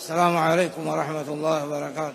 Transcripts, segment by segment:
السلام عليكم ورحمة الله وبركاته.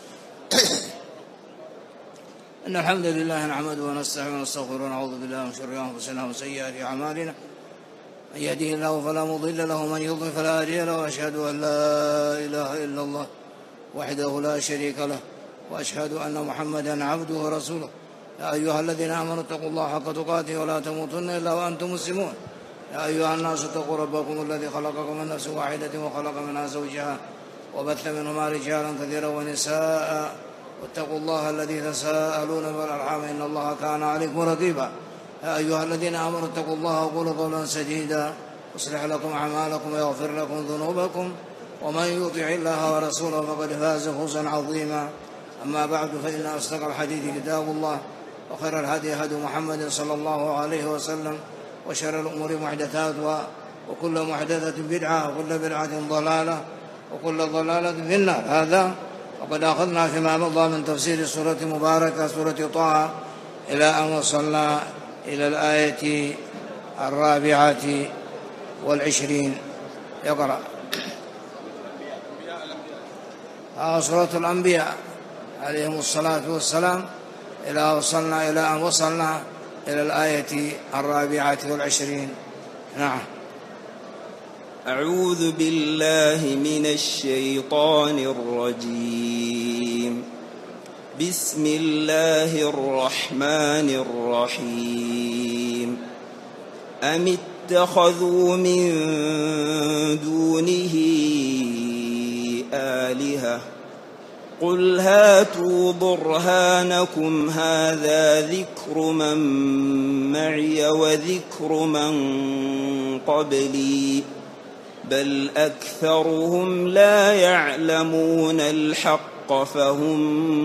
إن الحمد لله نحمده ونستعينه ونستغفره ونعوذ بالله من شر أنفسنا وسيئات أعمالنا، من يهده الله فلا مضل له ومن يضلل فلا هادي له، وأشهد أن لا إله إلا الله وحده لا شريك له، وأشهد أن محمدا عبده ورسوله. يا أيها الذين آمنوا اتقوا الله حق تقاته ولا تموتن إلا وأنتم مسلمون. يا أيها الناس اتقوا ربكم الذي خلقكم من نفس واحدة وخلق منها زوجها وبث منهما رجالا كثيرا ونساء، واتقوا الله الذي تساءلون والأرحام إن الله كان عليكم رقيبا. يا أيها الذين آمنوا اتقوا الله وقولوا قولا سديدا يصلح لكم أعمالكم ويغفر لكم ذنوبكم، ومن يطع الله ورسوله فقد فاز فوزا عظيما. أما بعد، فإن أصدق الحديث كتاب الله، وخير الهدي هدي محمد صلى الله عليه وسلم، وشر الأمور محدثاتها، وكل محدثة بدعة، وكل بدعة ضلالة، وكل ضلالة في النار. هذا وقد أخذنا فيما مضى من تفسير سورة مباركة سورة طه إلى أن وصلنا إلى الآية 24. يقرأ سورة الأنبياء عليهم الصلاة والسلام إلى أن وصلنا إلى الآية 24. نعم. أعوذ بالله من الشيطان الرجيم. بسم الله الرحمن الرحيم. أم اتخذوا من دونه آلهة قل هاتوا برهانكم هذا ذكر من معي وذكر من قبلي بل أكثرهم لا يعلمون الحق فهم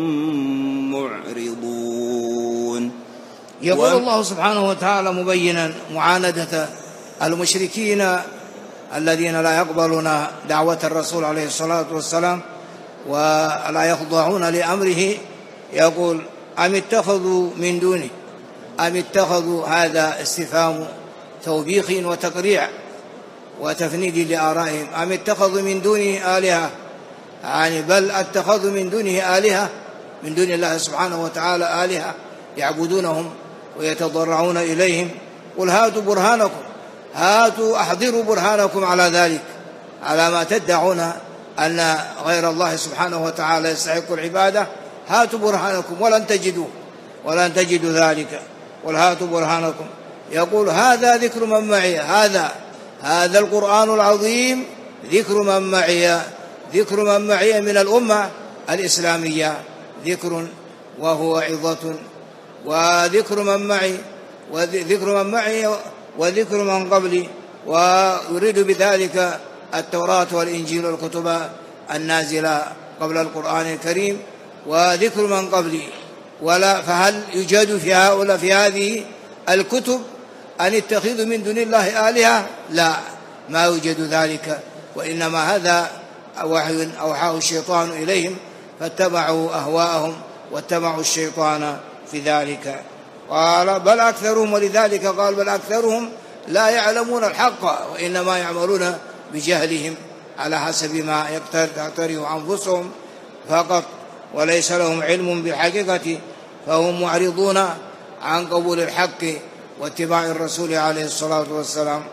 معرضون. يقول الله سبحانه وتعالى مبينا معاندة المشركين الذين لا يقبلون دعوة الرسول عليه الصلاة والسلام ولا يخضعون لأمره. يقول أم اتخذوا من دونه، أم اتخذوا، هذا استفهام توبيخ وتقريع وتفنيد لآرائهم. أم اتخذوا من دونه آلهة، يعني بل اتخذوا من دونه آلهة، من دون الله سبحانه وتعالى آلهة يعبدونهم ويتضرعون إليهم. قل هاتوا برهانكم، هاتوا أحضروا برهانكم على ذلك، على ما تدعون أن غير الله سبحانه وتعالى يستحق العبادة. هاتوا برهانكم ولن تجدوا ذلك. قل هاتوا برهانكم. يقول هذا ذكر من معي، هذا القرآن العظيم ذكر من معي من الأمة الإسلامية، ذكر وهو عظة، وذكر من معي وذكر من قبلي، ويريد بذلك التوراة والإنجيل والكتب النازلة قبل القرآن الكريم، وذكر من قبلي. فهل يوجد في هذه الكتب أن يتخذوا من دون الله آلهة؟ لا، ما يوجد ذلك، وإنما هذا وحي أوحاه الشيطان إليهم فاتبعوا أهواءهم واتبعوا الشيطان في ذلك. قال بل أكثرهم، ولذلك قال بل أكثرهم لا يعلمون الحق، وإنما يعملون بجهلهم على حسب ما تقترح أنفسهم فقط، وليس لهم علم بالحقيقة، فهم معرضون عن قبول الحق واتباع الرسول عليه الصلاة والسلام.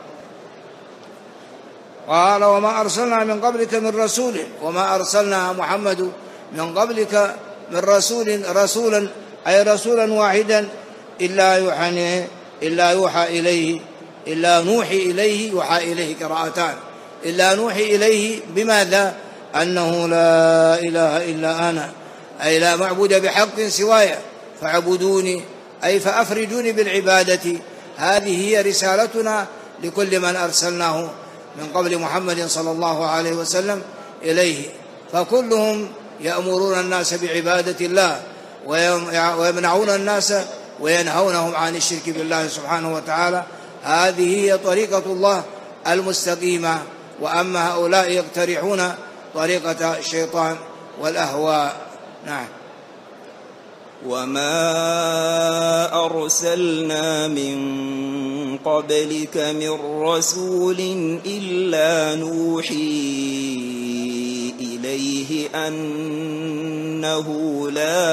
قال وما أرسلنا من قبلك من رسول، وما أرسلنا محمد من قبلك من رسولا أي رسولا واحدا إلا نوحي إليه يوحى إليه قراءتان، إلا نوحي إليه بماذا؟ أنه لا إله إلا أنا، أي لا معبود بحق سواي فاعبدوني، أي فأفردوني بالعبادة. هذه هي رسالتنا لكل من أرسلناه من قبل محمد صلى الله عليه وسلم إليه، فكلهم يأمرون الناس بعبادة الله ويمنعون الناس وينهونهم عن الشرك بالله سبحانه وتعالى. هذه هي طريقة الله المستقيمة. وأما هؤلاء يقترحون طريقة الشيطان والأهواء. نعم. وما أرسلنا من قبلك من رسول إلا نوحي عليه أنه لا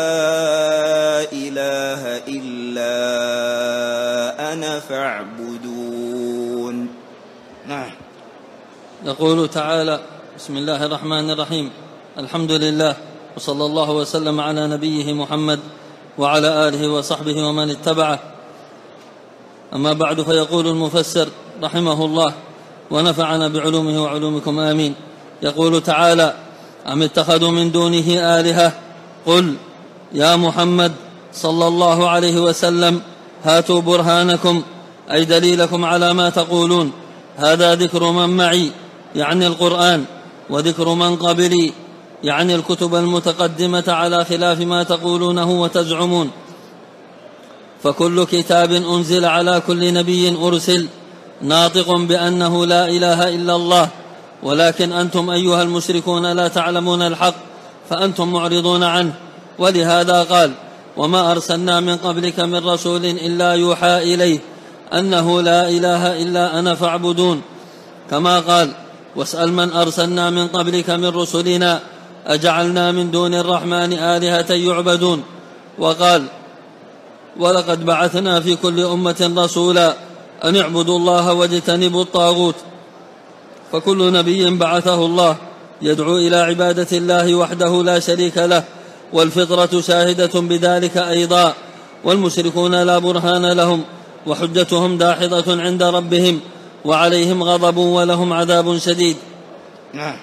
إله إلا أنا فاعبدون. نعم. يقول تعالى: بسم الله الرحمن الرحيم، الحمد لله، وصلى الله وسلم على نبيه محمد وعلى آله وصحبه ومن اتبعه. أما بعد، فيقول المفسر رحمه الله ونفعنا بعلومه وعلومكم آمين. يقول تعالى: أم اتخذوا من دونه آلهة؟ قل يا محمد صلى الله عليه وسلم: هاتوا برهانكم، أي دليلكم على ما تقولون. هذا ذكر من معي، يعني القرآن، وذكر من قبلي، يعني الكتب المتقدمة، على خلاف ما تقولونه وتزعمون. فكل كتاب أنزل على كل نبي أرسل ناطق بأنه لا إله إلا الله، ولكن أنتم أيها المشركون لا تعلمون الحق فأنتم معرضون عنه. ولهذا قال: وما أرسلنا من قبلك من رسول إلا يوحى إليه أنه لا إله إلا أنا فاعبدون. كما قال: واسأل من أرسلنا من قبلك من رسلنا أجعلنا من دون الرحمن آلهة يعبدون. وقال: ولقد بعثنا في كل أمة رسولا أن اعبدوا الله واجتنبوا الطاغوت. فكل نبي بعثه الله يدعو إلى عبادة الله وحده لا شريك له، والفطرة شاهدة بذلك أيضا. والمشركون لا برهان لهم، وحجتهم داحضة عند ربهم، وعليهم غضب ولهم عذاب شديد. نعم.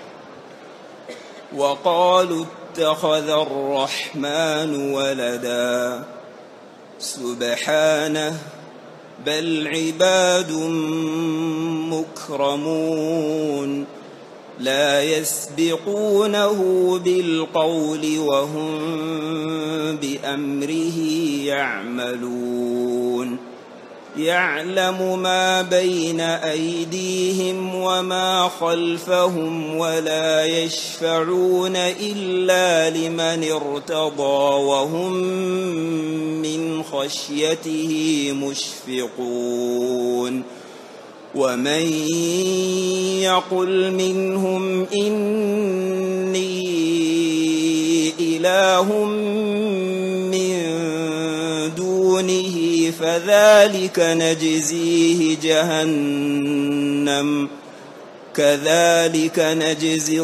وقالوا اتخذ الرحمن ولدا سبحانه بل عباد مكرمون لا يسبقونه بالقول وهم بأمره يعملون. يعلم ما بين أيديهم وما خلفهم ولا يشفعون إلا لمن ارتضى وهم من خشيته مشفقون. ومن يقل منهم إني إله من دونه فذلك نجزيه جهنم كذلك نجزي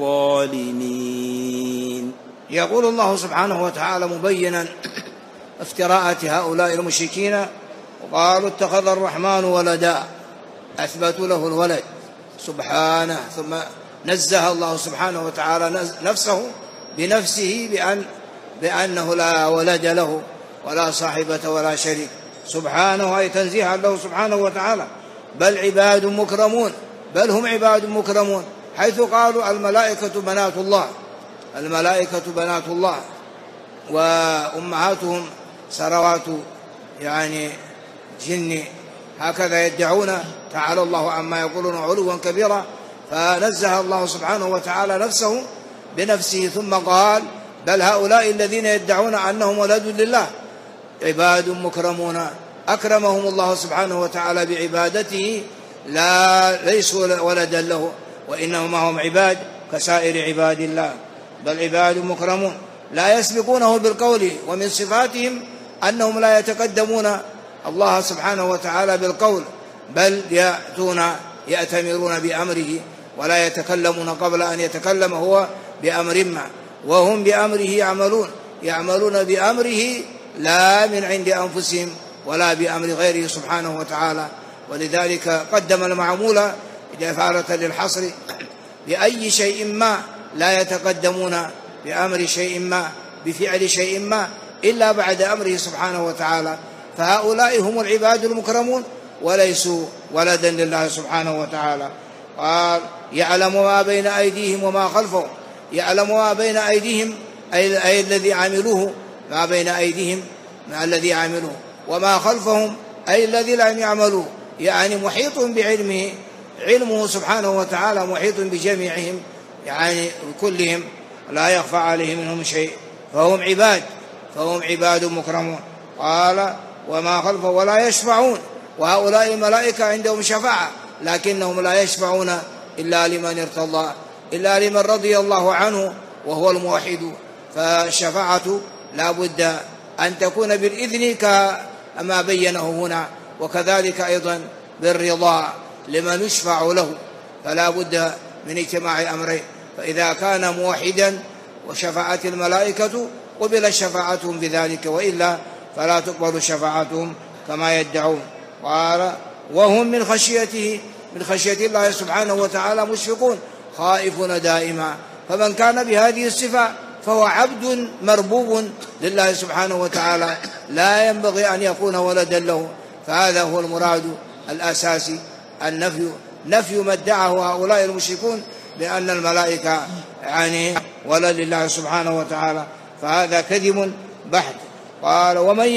الظالمين. يقول الله سبحانه وتعالى مبينا افتراءات هؤلاء المشركين: وقالوا اتخذ الرحمن ولدا، أثبتوا له الولد سبحانه، ثم نزه الله سبحانه وتعالى نفسه بنفسه بأنه لا ولد له ولا صاحبة ولا شريك سبحانه، أي تنزيها له سبحانه وتعالى. بل عباد مكرمون، بل هم عباد مكرمون، حيث قالوا الملائكة بنات الله، الملائكة بنات الله وأمهاتهم سروات يعني جن، هكذا يدعون. تعالى الله عما يقولون علوا كبيرا. فنزه الله سبحانه وتعالى نفسه بنفسه، ثم قال: بل هؤلاء الذين يدعون أنهم ولد لله عباد مكرمون أكرمهم الله سبحانه وتعالى بعبادته، ليسوا ولدا له، وإنما هم عباد كسائر عباد الله. بل عباد مكرمون لا يسبقونه بالقول، ومن صفاتهم أنهم لا يتقدمون الله سبحانه وتعالى بالقول، بل يأتمرون بأمره ولا يتكلمون قبل أن يتكلم هو بأمر ما، وهم بأمره يعملون بأمره لا من عند أنفسهم ولا بأمر غيره سبحانه وتعالى. ولذلك قدم المعمول إفادة للحصر بأي شيء ما، لا يتقدمون بأمر شيء ما بفعل شيء ما إلا بعد أمره سبحانه وتعالى. فهؤلاء هم العباد المكرمون وليسوا ولدا لله سبحانه وتعالى. قال: يعلم ما بين أيديهم وما خلفهم. يعلم ما بين أيديهم أي الذي عملوه، ما بين أيديهم ما الذي عملوه، وما خلفهم أي الذي لم يعملوه، يعني محيط بعلمه، علمه سبحانه وتعالى محيط بجميعهم، يعني كلهم لا يخفى عليه منهم شيء، فهم عباد مكرمون. قال: وما خلفه ولا يشفعون. وهؤلاء الملائكة عندهم شفاعة، لكنهم لا يشفعون إلا لمن ارتضى، إلا لمن رضي الله عنه وهو الموحد. فالشفاعة لا بد أن تكون بالإذن كما بينه هنا، وكذلك أيضا بالرضا لمن يشفع له، فلا بد من اجتماع أمرين. فإذا كان موحدا وشفاعة الملائكة قبل شفاعتهم بذلك، وإلا فلا تقبل شفاعتهم كما يدعون. قال وهم من خشية الله سبحانه وتعالى مشفقون خائفون دائما. فمن كان بهذه الصفة فهو عبد مربوب لله سبحانه وتعالى، لا ينبغي أن يكون ولدا له. فهذا هو المراد الأساسي، نفي ما ادعاه هؤلاء المشركون بأن الملائكة يعني ولد لله سبحانه وتعالى، فهذا كذب بحت. قال ومن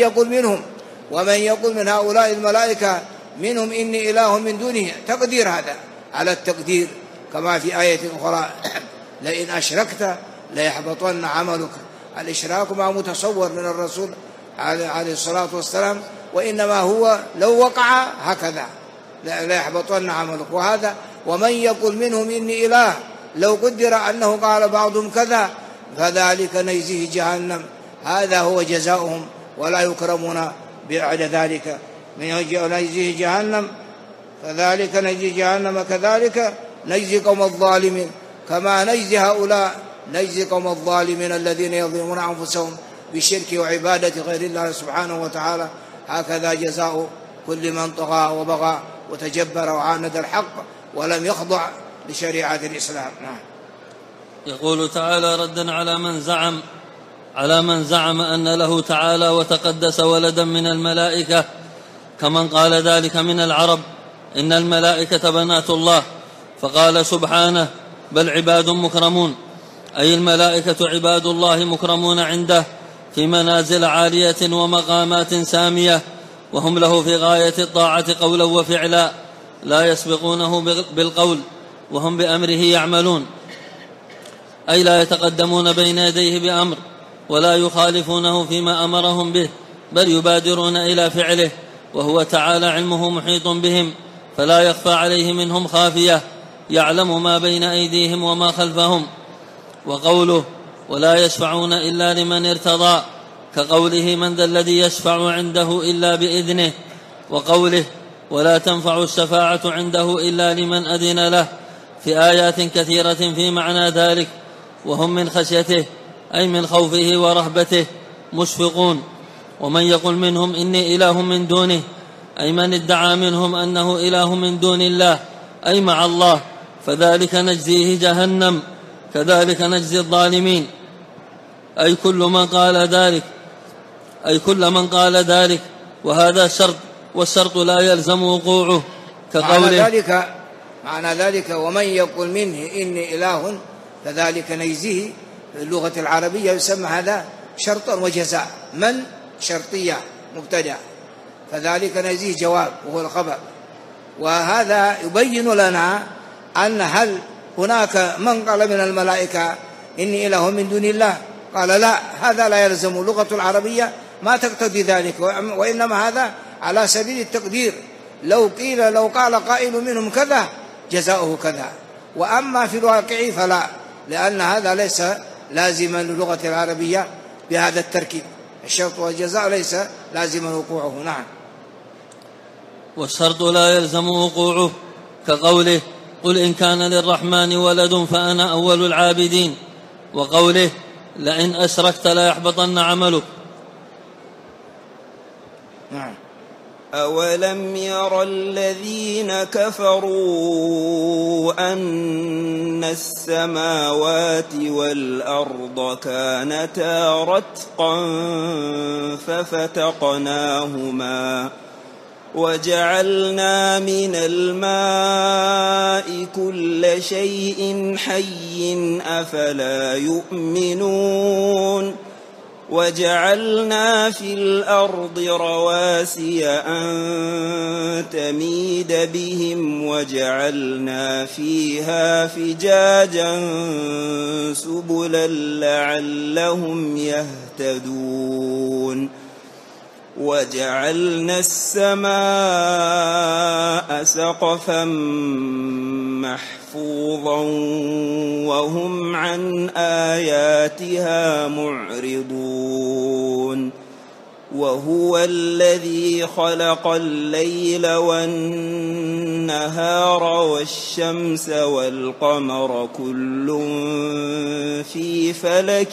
يقول من هؤلاء الملائكة منهم إني إله من دونه، تقدير هذا على التقدير، كما في آية أخرى لئن أشركت ليحبطن عملك. الإشراك ما متصور من الرسول عليه الصلاة والسلام، وإنما هو لو وقع هكذا ليحبطن عملك. وهذا ومن يقول منهم إني إله، لو قدر أنه قال بعضهم كذا فذلك نجزيه جهنم، هذا هو جزاؤهم ولا يكرمون بعد ذلك. من نجزيه جهنم فذلك نجزي جهنم كذلك نجزي قوم الظالمين، كما نجزي هؤلاء نجزي قوم الظالمين الذين يظلمون أنفسهم بالشرك وعبادة غير الله سبحانه وتعالى. هكذا جزاء كل من طغى وبغى وتجبر وعاند الحق ولم يخضع لشريعة الإسلام. يقول تعالى ردا على من زعم أن له تعالى وتقدس ولدا من الملائكة، كمن قال ذلك من العرب إن الملائكة بنات الله، فقال سبحانه بل عباد مكرمون، أي الملائكة عباد الله مكرمون عنده في منازل عالية ومقامات سامية، وهم له في غاية الطاعة قولا وفعلا، لا يسبقونه بالقول وهم بأمره يعملون، أي لا يتقدمون بين يديه بأمر ولا يخالفونه فيما أمرهم به، بل يبادرون إلى فعله، وهو تعالى علمه محيط بهم فلا يخفى عليه منهم خافية، يعلم ما بين أيديهم وما خلفهم. وقوله ولا يشفعون إلا لمن ارتضى، كقوله من ذا الذي يشفع عنده إلا بإذنه، وقوله ولا تنفع الشفاعة عنده إلا لمن أذن له، في آيات كثيرة في معنى ذلك. وهم من خشيته أي من خوفه ورهبته مشفقون. ومن يقل منهم إني إله من دونه، أي من ادعى منهم أنه إله من دون الله أي مع الله، فذلك نجزيه جهنم كذلك نجزي الظالمين، أي كل من قال ذلك، وهذا شرط، والشرط لا يلزم وقوعه، كقوله معنى ذلك ومن يقول منه إني إله كذلك نجزيه، في اللغة العربية يسمى هذا شرطا وجزاء. من شرطية مبتدأ، فذلك نجزيه جواب وهو الخبر. وهذا يبين لنا أن هل هناك من قال من الملائكة إني إله من دون الله، قال لا، هذا لا يلزم، اللغة العربية ما تقتضي ذلك، وإنما هذا على سبيل التقدير. لو قال قائل منهم كذا جزاؤه كذا، وأما في الواقع فلا، لأن هذا ليس لازما للغة العربية بهذا التركيب، الشرط والجزاء ليس لازما وقوعه. نعم. والشرط لا يلزم وقوعه، كقوله قل إن كان للرحمن ولد فأنا أول العابدين، وقوله لئن أشركت لا يحبطن عملك. نعم. أولم ير الذين كفروا أن السماوات والأرض كانتا رتقا ففتقناهما وجعلنا من الماء كل شيء حي أفلا يؤمنون وجعلنا في الأرض رواسي أن تميد بهم وجعلنا فيها فجاجا سبلا لعلهم يهتدون وجعلنا السماء سقفا محفوظا وهم عن آياتها معرضون وهو الذي خلق الليل والنهار والشمس والقمر كل في فلك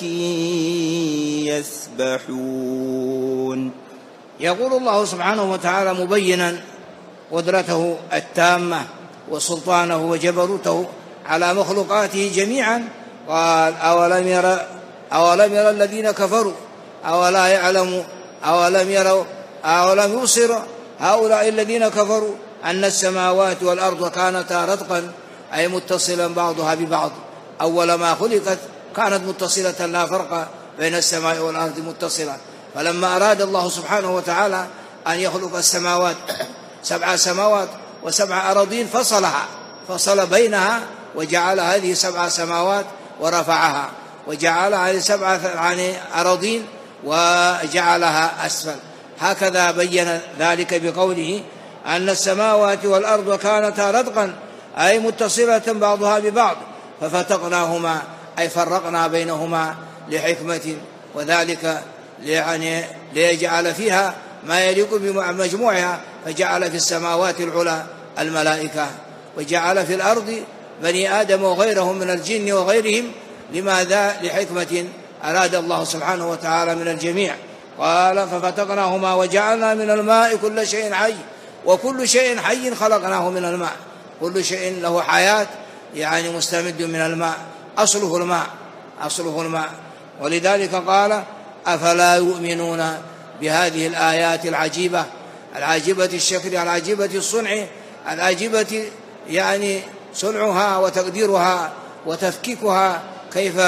يسبحون. يقول الله سبحانه وتعالى مبينا قدرته التامة وسلطانه وجبروته على مخلوقاته جميعا، قال أولم يرى الذين كفروا أولا يعلموا أولم يروا أولم يبصروا هؤلاء الذين كفروا أن السماوات والأرض كانتا رتقا أي متصلا بعضها ببعض، أول ما خلقت كانت متصلة لا فرق بين السماء والأرض متصلة، فلما أراد الله سبحانه وتعالى أن يخلق السماوات 7 سماوات و7 أراضين فصل بينها وجعل هذه 7 سماوات ورفعها، وجعل هذه 7 أراضين وجعلها أسفل. هكذا بين ذلك بقوله أن السماوات والأرض كانتا رتقا أي متصلة بعضها ببعض ففتقناهما أي فرقنا بينهما لحكمة، وذلك ليجعل فيها ما يليق بمجموعها، فجعل في السماوات العلى الملائكة وجعل في الأرض بني آدم وغيرهم من الجن وغيرهم. لماذا؟ لحكمة أراد الله سبحانه وتعالى من الجميع. قال ففتقناهما وجعلنا من الماء كل شيء حي، وكل شيء حي خلقناه من الماء، كل شيء له حياة مستمد من الماء، أصله الماء. ولذلك قال أفلا يؤمنون بهذه الآيات العجيبة الشكل العجيبة الصنع العجيبة صنعها وتقديرها وتفكيكها كيف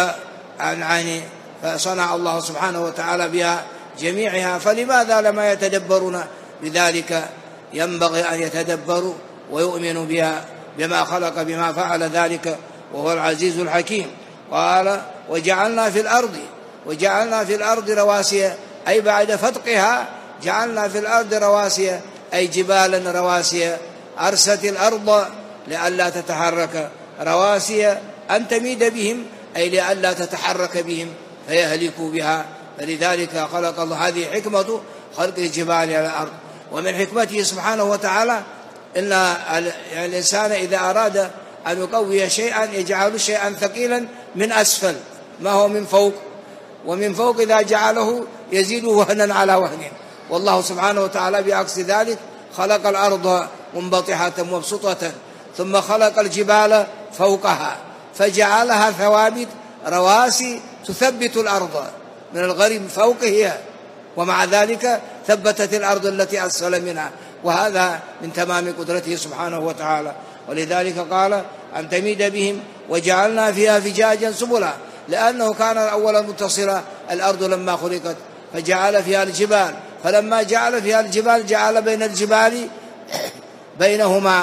فصنع الله سبحانه وتعالى بها جميعها، فلماذا لما يتدبرون بذلك؟ ينبغي أن يتدبروا ويؤمنوا بها بما خلق بما فعل ذلك وهو العزيز الحكيم. قال وجعلنا في الأرض رواسي أي بعد فتقها جعلنا في الأرض رواسي أي جبالا رواسي أرست الأرض لئلا تتحرك، رواسي أن تميد بهم أي لئلا تتحرك بهم فيهلكوا بها، فلذلك خلق الله. هذه حكمة خلق الجبال على الأرض. ومن حكمته سبحانه وتعالى إن الإنسان إذا أراد أن يقوي شيئا يجعل شيئا ثقيلا من أسفل ما هو من فوق، ومن فوق إذا جعله يزيد وهنا على وهن. والله سبحانه وتعالى بعكس ذلك خلق الأرض منبطحة مبسوطة ثم خلق الجبال فوقها فجعلها ثوابت رواسي تثبت الأرض من الغرب فوقها، ومع ذلك ثبتت الأرض التي أسفل منها، وهذا من تمام قدرته سبحانه وتعالى. ولذلك قال أن تميد بهم وجعلنا فيها فجاجا سبلا، لأنه كان الأول متصلا الأرض لما خلقت فجعل فيها الجبال، فلما جعل فيها الجبال جعل بين الجبال بينهما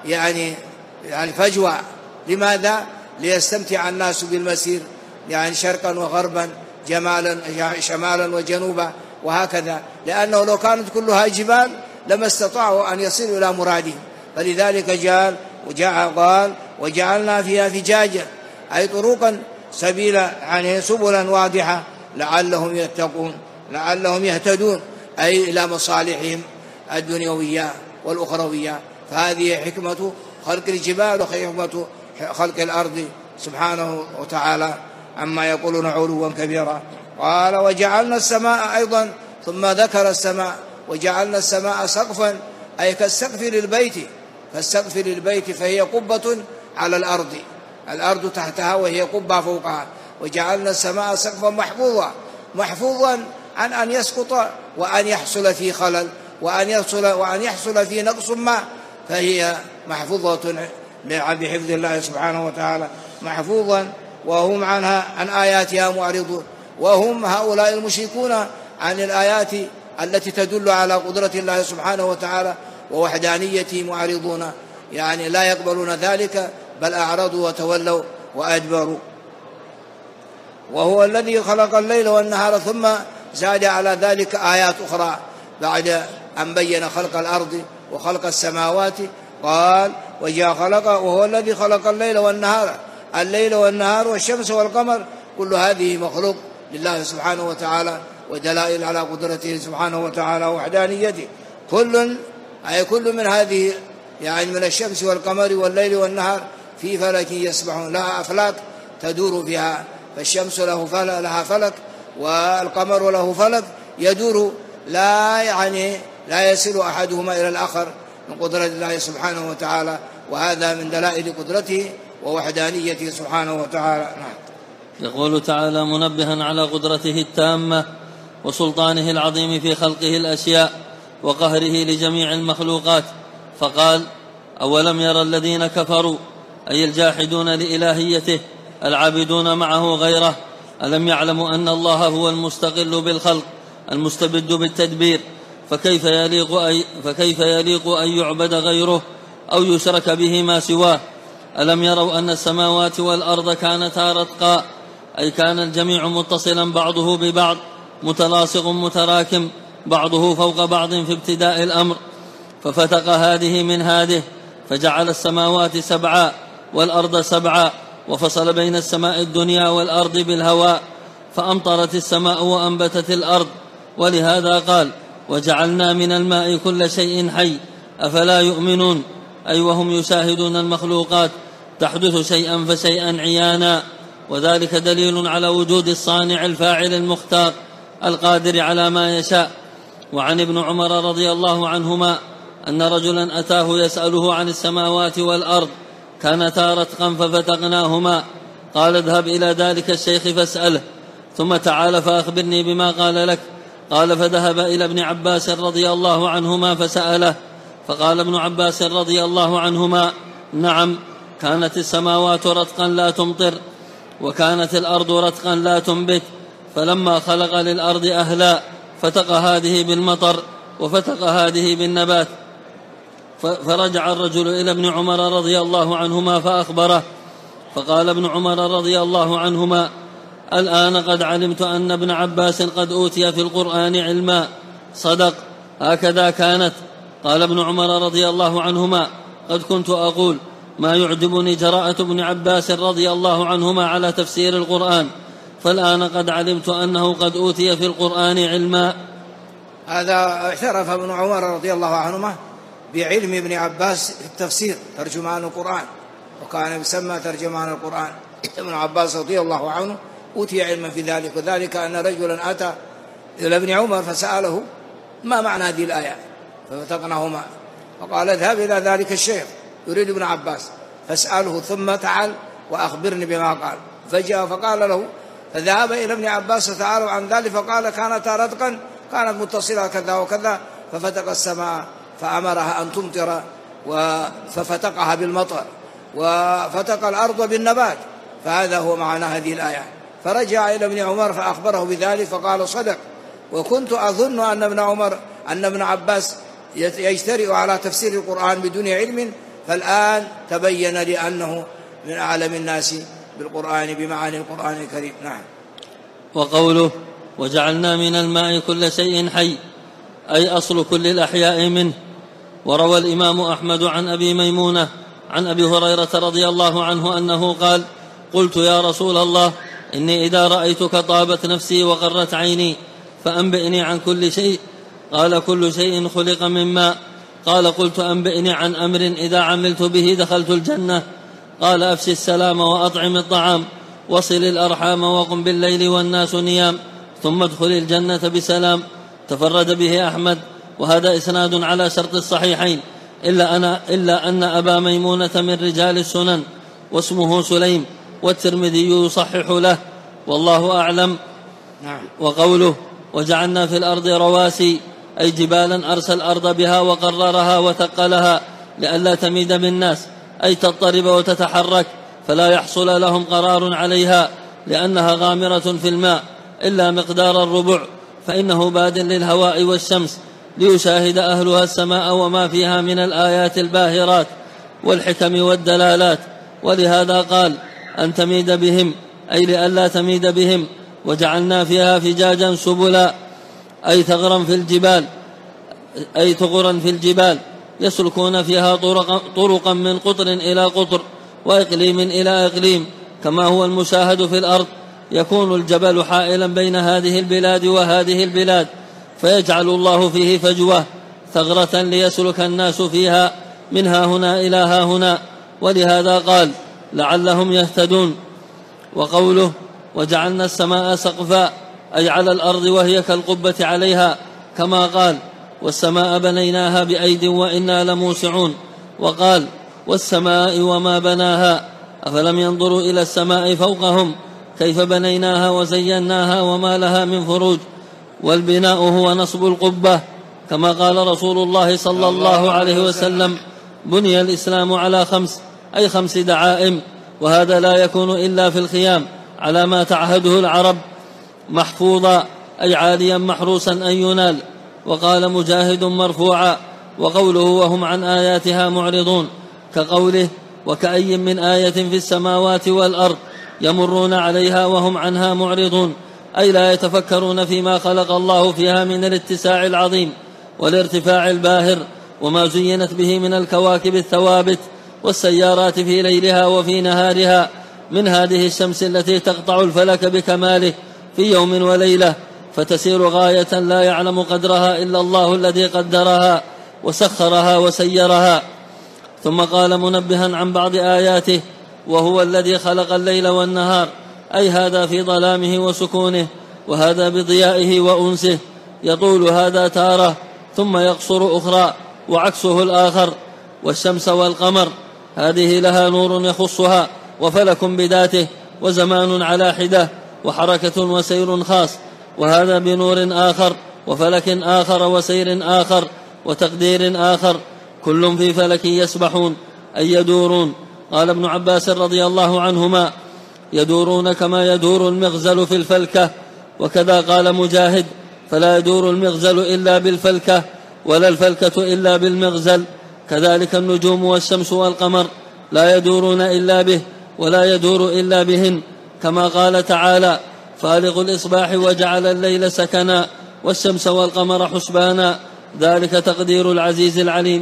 فجوة. لماذا؟ ليستمتع الناس بالمسير شرقا وغربا شمالا وجنوبا وهكذا، لأنه لو كانت كلها جبال لما استطاعوا أن يصلوا إلى مرادهم. فلذلك قال وجعلنا فيها فجاجا أي طرقا سبيلا سبلا واضحة لعلهم يتقون لعلهم يهتدون أي إلى مصالحهم الدنيوية والأخروية. فهذه حكمة خلق الجبال وحكمة خلق الأرض سبحانه وتعالى عما يقولون علوا كبيرا. قال وجعلنا السماء أيضا، ثم ذكر السماء وجعلنا السماء سقفا أي كالسقف للبيت فهي قبة على الأرض تحتها وهي قبة فوقها. وجعلنا السماء سقفا محفوظا عن أن يسقط وأن يحصل فيه خلل وأن يحصل فيه نقص ما، فهي محفوظة بحفظ الله سبحانه وتعالى محفوظا، وهم عن آياتها معرضون. وهم هؤلاء المشركون عن الآيات التي تدل على قدرة الله سبحانه وتعالى ووحدانيته معرضون، لا يقبلون ذلك بل أعرضوا وتولوا وأدبروا. وهو الذي خلق الليل والنهار ثم زاد على ذلك آيات أخرى بعد أن بين خلق الأرض وخلق السماوات قال وجاء خلق وهو الذي خلق الليل والنهار والشمس والقمر، كل هذه مخلوق لله سبحانه وتعالى ودلائل على قدرته سبحانه وتعالى ووحدانيته. كل من هذه يعني من الشمس والقمر والليل والنهار في فلك يسبحون، لها أفلاك تدور فيها، فالشمس لها فلك والقمر له فلك يدور، لا يصل أحدهما إلى الآخر من قدرة الله سبحانه وتعالى، وهذا من دلائل قدرته ووحدانيته سبحانه وتعالى. يقول تعالى منبها على قدرته التامة وسلطانه العظيم في خلقه الأشياء وقهره لجميع المخلوقات، فقال أولم يرى الذين كفروا أي الجاحدون لإلهيته العابدون معه غيره ألم يعلموا أن الله هو المستقل بالخلق المستبد بالتدبير، فكيف يليق أن يعبد غيره أو يشرك به ما سواه؟ ألم يروا أن السماوات والأرض كانتا رتقا أي كان الجميع متصلا بعضه ببعض متلاصق متراكم بعضه فوق بعض في ابتداء الأمر، ففتق هذه من هذه فجعل السماوات سبعا والأرض سبعا، وفصل بين السماء الدنيا والأرض بالهواء، فأمطرت السماء وأنبتت الأرض. ولهذا قال وجعلنا من الماء كل شيء حي أفلا يؤمنون، أي وهم يشاهدون المخلوقات تحدث شيئا فشيئا عيانا، وذلك دليل على وجود الصانع الفاعل المختار القادر على ما يشاء. وعن ابن عمر رضي الله عنهما أن رجلا أتاه يسأله عن السماوات والأرض كانتا رتقا ففتقناهما، قال اذهب إلى ذلك الشيخ فاسأله ثم تعال فأخبرني بما قال لك. قال فذهب إلى ابن عباس رضي الله عنهما فسأله، فقال ابن عباس رضي الله عنهما نعم كانت السماوات رتقا لا تمطر وكانت الأرض رتقا لا تنبت، فلما خلق للأرض أهلا فتق هذه بالمطر وفتق هذه بالنبات. فرجع الرجل إلى ابن عمر رضي الله عنهما فأخبره، فقال ابن عمر رضي الله عنهما الآن قد علمت أن ابن عباس قد أوتي في القرآن علما، صدق هكذا كانت. قال ابن عمر رضي الله عنهما قد كنت أقول ما يعجبني جراءة ابن عباس رضي الله عنهما على تفسير القرآن، فالآن قد علمت أنه قد أوتي في القرآن علما. هذا اعترف ابن عمر رضي الله عنهما بعلم ابن عباس في التفسير ترجمان القرآن، وكان يسمى ترجمان القرآن. ابن عباس رضي الله عنه أوتي علما في ذلك، وذلك أن رجلا أتى إلى ابن عمر فسأله ما معنى هذه الآية ففتقناهما، فقال اذهب إلى ذلك الشيخ يريد ابن عباس فاسأله ثم تعال وأخبرني بما قال. فجاء فقال له، فذهب إلى ابن عباس فتعالوا عن ذلك فقال كانت رتقا كانت متصلة كذا وكذا، ففتق السماء فأمرها أن تمطر ففتقها بالمطر، وفتق الأرض بالنبات، فهذا هو معنى هذه الآية. فرجع إلى ابن عمر فأخبره بذلك فقال صدق، وكنت أظن أن ابن عباس يجترئ على تفسير القرآن بدون علم، فالآن تبين لي أنه من أعلم الناس بالقرآن بمعاني القرآن الكريم. نعم. وقوله وجعلنا من الماء كل شيء حي أي أصل كل الأحياء منه. وروى الإمام أحمد عن أبي ميمونة عن أبي هريرة رضي الله عنه أنه قال قلت يا رسول الله إني إذا رأيتك طابت نفسي وقرت عيني فأنبئني عن كل شيء، قال كل شيء خلق من ماء. قال قلت أنبئني عن أمر إذا عملت به دخلت الجنة، قال أفشي السلام وأطعم الطعام وصل الأرحام وقم بالليل والناس نيام ثم ادخل الجنة بسلام. تفرد به أحمد، وهذا إسناد على شرط الصحيحين، إلا أن أبا ميمونة من رجال السنن واسمه سليم، والترمذي يصحح له والله أعلم. وقوله وجعلنا في الأرض رواسي أي جبالا أرسى الأرض بها وقررها وثقلها لئلا تميد بالناس، أي تضطرب وتتحرك فلا يحصل لهم قرار عليها لأنها غامرة في الماء إلا مقدار الربع، فإنه باد للهواء والشمس ليشاهد أهلها السماء وما فيها من الآيات الباهرات والحكم والدلالات. ولهذا قال أن تميد بهم أي لئلا تميد بهم. وجعلنا فيها فجاجا سبلا أي ثغرا في الجبال أي ثغرا في الجبال يسلكون فيها طرقا من قطر إلى قطر وإقليم إلى إقليم، كما هو المشاهد في الأرض. يكون الجبل حائلا بين هذه البلاد وهذه البلاد، فيجعل الله فيه فجوة ثغرة ليسلك الناس فيها من ها هنا إلى ها هنا، ولهذا قال لعلهم يهتدون. وقوله وجعلنا السماء سقفا أي على الأرض وهي كالقبة عليها، كما قال والسماء بنيناها بأيد وإنا لموسعون. وقال والسماء وما بناها أفلم ينظروا إلى السماء فوقهم كيف بنيناها وزيناها وما لها من فروج. والبناء هو نصب القبة، كما قال رسول الله صلى الله عليه وسلم بني الإسلام على 5 أي 5 دعائم، وهذا لا يكون إلا في الخيام على ما تعهده العرب، محفوظا أي عاليا محروسا أن ينال. وقال مجاهد مرفوعا. وقوله وهم عن آياتها معرضون كقوله وكأي من آية في السماوات والأرض يمرون عليها وهم عنها معرضون، أي لا يتفكرون فيما خلق الله فيها من الاتساع العظيم والارتفاع الباهر وما زينت به من الكواكب الثوابت والسيارات في ليلها وفي نهارها، من هذه الشمس التي تقطع الفلك بكماله في يوم وليلة فتسير غاية لا يعلم قدرها إلا الله الذي قدرها وسخرها وسيرها. ثم قال منبها عن بعض آياته وهو الذي خلق الليل والنهار، أي هذا في ظلامه وسكونه وهذا بضيائه وأنسه، يطول هذا تارة ثم يقصر أخرى وعكسه الآخر. والشمس والقمر هذه لها نور يخصها وفلك بذاته وزمان على حدة وحركة وسير خاص، وهذا بنور آخر وفلك آخر وسير آخر وتقدير آخر، كل في فلك يسبحون أي يدورون. قال ابن عباس رضي الله عنهما يدورون كما يدور المغزل في الفلكة. وكذا قال مجاهد فلا يدور المغزل إلا بالفلكة ولا الفلكة إلا بالمغزل. كذلك النجوم والشمس والقمر لا يدورون إلا به ولا يدور إلا بهن، كما قال تعالى فالق الإصباح وجعل الليل سكنا والشمس والقمر حسبانا ذلك تقدير العزيز العليم.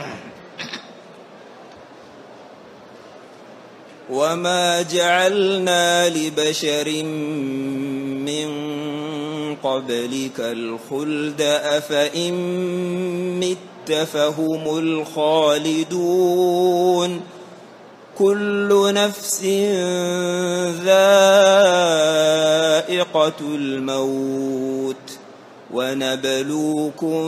وما جعلنا لبشر من قبلك الخلد أفإن مت فهم الخالدون كل نفس ذائقة الموت ونبلوكم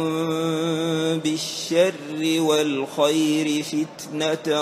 بالشر والخير فتنة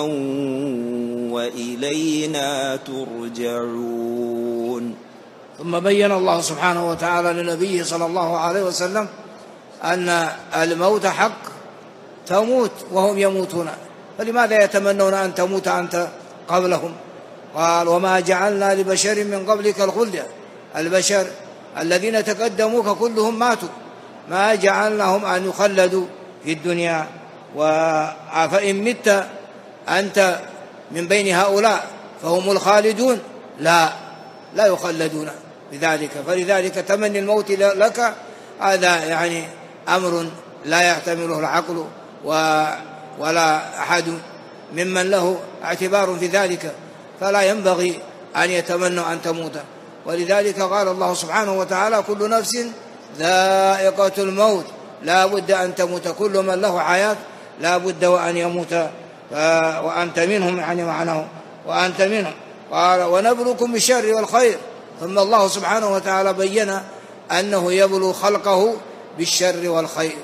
وإلينا ترجعون. ثم بين الله سبحانه وتعالى لنبيه صلى الله عليه وسلم أن الموت حق، تموت وهم يموتون، فلماذا يتمنون أن تموت أنت قبلهم؟ قال وما جعلنا لبشر من قبلك الخلد، البشر الذين تقدموك كلهم ماتوا، ما جعلناهم أن يخلدوا في الدنيا. فإن مت أنت من بين هؤلاء فهم الخالدون، لا يخلدون بذلك. فلذلك تمني الموت لك هذا يعني أمر لا يحتمله العقل ولا أحد ممن له اعتبار في ذلك، فلا ينبغي أن يتمنوا أن تموت. ولذلك قال الله سبحانه وتعالى كل نفس ذائقة الموت، لا بد أن تموت، كل من له حياة لا بد وأن يموت، وأنت منهم يعني معناه وأنت منهم. قال ونبلوكم بالشر والخير، ثم الله سبحانه وتعالى بين أنه يبلو خلقه بالشر والخير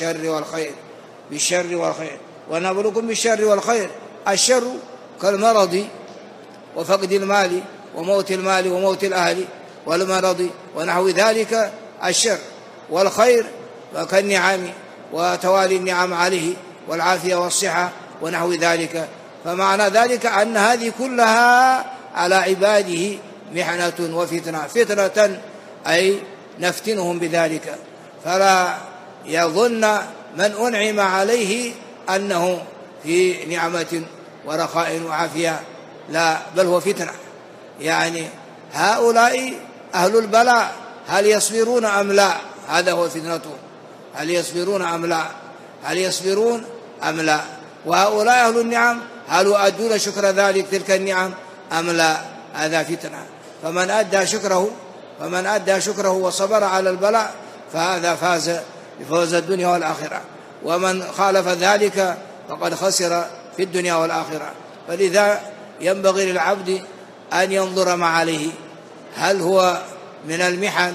ونبلوكم بالشر والخير. الشر كالمرض وفقد المال وموت المال وموت الأهل والمرض ونحو ذلك الشر، والخير كالنعم وتوالي النعم عليه والعافية والصحة ونحو ذلك. فمعنى ذلك أن هذه كلها على عباده محنة وفتنة، فتنة أي نفتنهم بذلك، فلا يظن من أنعم عليه أنه في نعمة ورخاء وعافية، لا، بل هو فتنة. يعني هؤلاء أهل البلاء هل يصبرون أم لا؟ هذا هو فتنتهم، هل يصبرون أم لا؟ هل يصبرون أم لا؟ وهؤلاء أهل النعم هل يؤدون شكر ذلك تلك النعم أم لا؟ هذا فتنة. فمن أدى شكره وصبر على البلاء فهذا فاز بفوز الدنيا والآخرة، ومن خالف ذلك فقد خسر في الدنيا والآخرة. فلذا ينبغي للعبد أن ينظر ما عليه، هل هو من المحن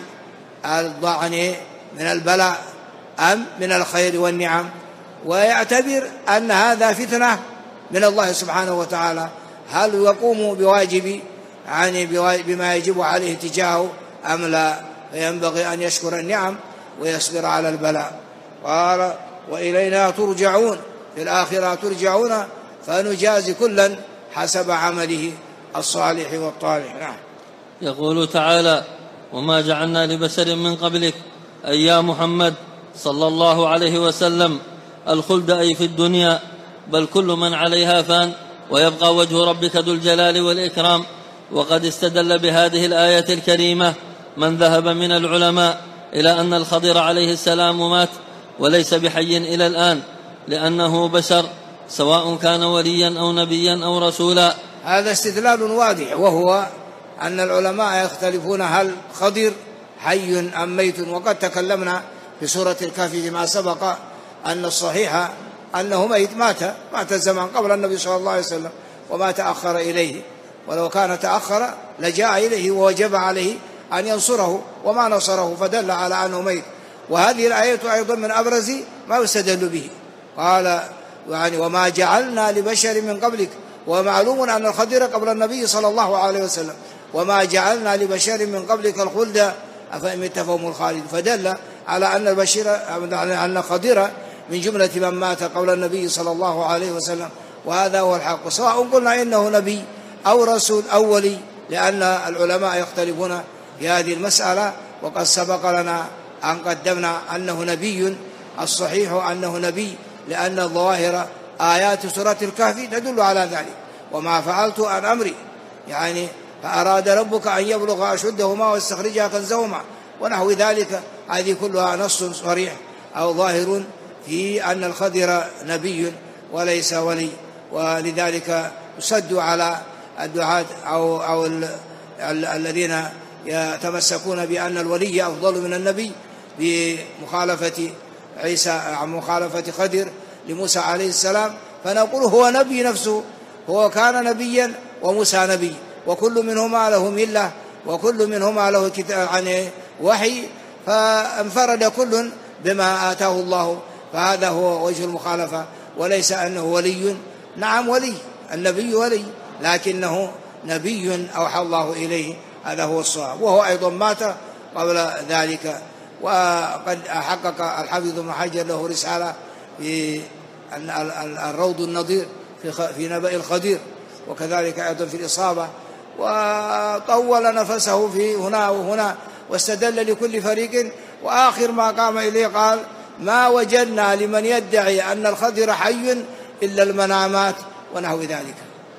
من البلاء أم من الخير والنعم، ويعتبر أن هذا فتنة من الله سبحانه وتعالى، هل يقوم بواجب بما يجب عليه تجاهه أم لا. فينبغي أن يشكر النعم ويصبر على البلاء. قال وإلينا ترجعون، في الآخرة ترجعون فنجازي كلا حسب عمله الصالح والطالح. نعم. يقول تعالى وما جعلنا لبشر من قبلك أي يا محمد صلى الله عليه وسلم الخلد أي في الدنيا، بل كل من عليها فان ويبقى وجه ربك ذو الجلال والإكرام. وقد استدل بهذه الآية الكريمة من ذهب من العلماء إلى أن الخضر عليه السلام مات وليس بحي إلى الآن، لأنه بشر سواء كان وليا أو نبيا أو رسولا. هذا استدلال واضح، وهو أن العلماء يختلفون هل خضر حي أم ميت. وقد تكلمنا في سورة الكهف فيما سبق أن الصحيح أنه ميت، مات زمان قبل النبي صلى الله عليه وسلم وما تأخر إليه، ولو كان تأخر لجاء إليه ووجب عليه أن ينصره وما نصره، فدل على أنه ميت. وهذه الآية أيضا من أبرز ما يستدل به. قال وما جعلنا لبشر من قبلك، ومعلوم أن الخضر قبل النبي صلى الله عليه وسلم، وما جعلنا لبشر من قبلك الخلد أفإن مت فهم الخالد، فدل على أن الخضر من جملة من مات قبل النبي صلى الله عليه وسلم، وهذا هو الحق، سواء قلنا إنه نبي أو رسول أو ولي، لأن العلماء يختلفون في هذه المسألة. وقد سبق لنا أن قدمنا أنه نبي، الصحيح أنه نبي، لأن الظواهر آيات سورة الكهف تدل على ذلك. وما فعلت عن أمري، يعني فأراد ربك أن يبلغ أشدهما ويستخرجها كنزهما ونحو ذلك. هذه كلها نص صريح أو ظاهر في أن الخضر نبي وليس ولي. ولذلك يسد على الدعاة أو الذين يتمسكون بأن الولي أفضل من النبي بمخالفة مخالفة خضر لموسى عليه السلام، فنقول هو نبي نفسه، هو كان نبيا وموسى نبي، وكل منهما له ملة وكل منهما له كتاب وحي، فانفرد كل بما آتاه الله، فهذا هو وجه المخالفة، وليس أنه ولي. نعم ولي، النبي ولي، لكنه نبي أوحى الله إليه، هذا هو الصواب. وهو أيضا مات قبل ذلك. وقد حقق الحافظ ابن حجر له رسالة في الروض النظير في نبأ الخضير، وكذلك أيضا في الإصابة، وطول نفسه في هنا وهنا واستدل لكل فريق. وآخر ما قام إليه قال ما وجدنا لمن يدعي أن الخضر حي إلا المنامات ونحو ذلك.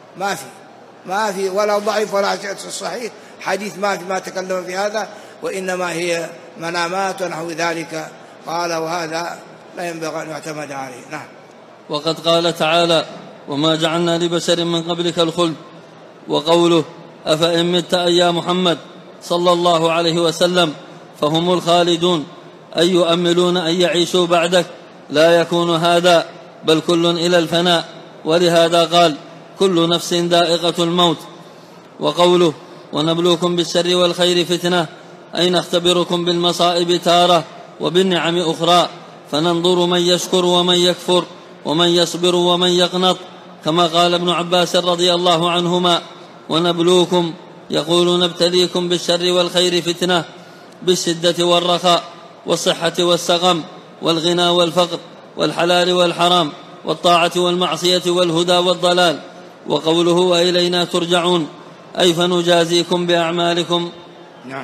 ما في ولا ضعيف ولا صحيح حديث ما تكلم في هذا، وإنما هي منامات ونحو ذلك. قال وهذا لا ينبغي أن يعتمد عليه. نعم. وقد قال تعالى وما جعلنا لبشر من قبلك الخلد، وقوله أفإن مت أي يا محمد صلى الله عليه وسلم فهم الخالدون، أي يؤملون أن يعيشوا بعدك، لا يكون هذا بل كل إلى الفناء، ولهذا قال كل نفس ذائقة الموت. وقوله ونبلوكم بالشر والخير فتنة، أي نختبركم بالمصائب تارة وبالنعم أخرى، فننظر من يشكر ومن يكفر ومن يصبر ومن يقنط، كما قال ابن عباس رضي الله عنهما ونبلوكم، يقول نبتليكم بالشر والخير فتنة، بالشدة والرخاء والصحة والسقم والغنى والفقر والحلال والحرام والطاعة والمعصية والهدى والضلال. وقوله وإلينا ترجعون، أي فنجازيكم بأعمالكم. نعم.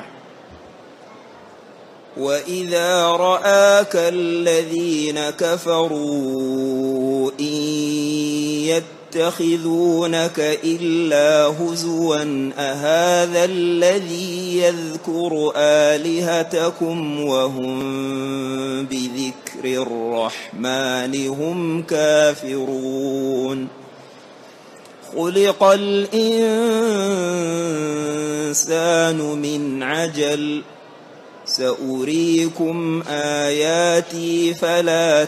وإذا رآك الذين كفروا إن يتخذونك إلا هزوا أهذا الذي يذكر آلهتكم وهم بذكر الرحمن هم كافرون خلق الإنسان من عجل سأريكم آياتي فلا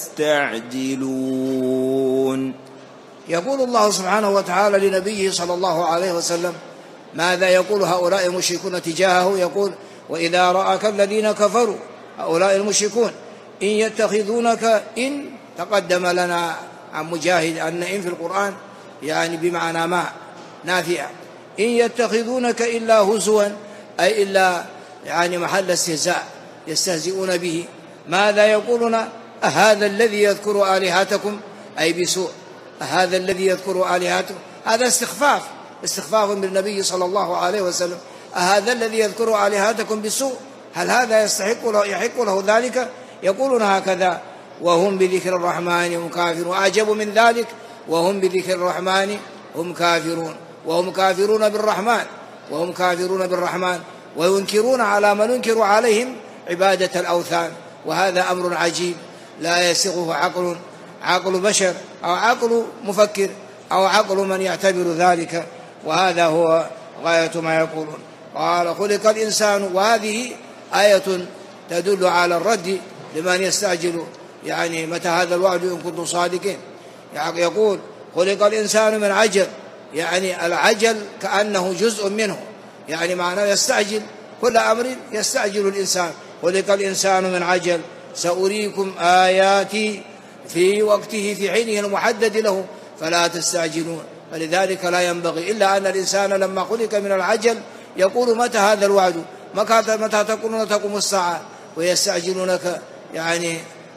تستعجلون. يقول الله سبحانه وتعالى لنبيه صلى الله عليه وسلم ماذا يقول هؤلاء المشركون تجاهه؟ يقول وإذا رآك الذين كفروا، هؤلاء المشركون، إن يتخذونك، إن تقدم لنا عن مجاهد أن إن في القرآن يعني بمعنى ما نافعة، إن يتخذونك إلا هزوا، أي إلا يعني محل استهزاء يستهزئون به. ماذا يقولون؟ أهذا الذي يذكر آلهتكم، أي بسوء، أهذا الذي يذكر آلهتكم، هذا استخفاف بالنبي صلى الله عليه وسلم. أهذا الذي يذكر آلهتكم بسوء، هل هذا يحق له ذلك؟ يقولون هكذا وهم بذكر الرحمن هم كافرون. وأعجب من ذلك وهم بذكر الرحمن هم كافرون، وهم كافرون بالرحمن، وهم كافرون بالرحمن، وينكرون على من ينكر عليهم عبادة الأوثان. وهذا أمر عجيب لا يسغه عقل بشر أو عقل مفكر أو عقل من يعتبر ذلك، وهذا هو غاية ما يقولون. قال خلق الإنسان، وهذه آية تدل على الرد لمن يستعجل يعني متى هذا الوعد إن كنتم صادقين. يعني يقول خلق الإنسان من عجل، يعني العجل كأنه جزء منه، يعني معناه يستعجل كل أمر يستعجل الإنسان. خلق الإنسان من عجل سأريكم آياتي في وقته في حينه المحدد له فلا تستعجلون. فلذلك لا ينبغي إلا أن الإنسان لما خلق من العجل يقول متى هذا الوعد، متى تقوم الساعة، ويستعجلونك يعني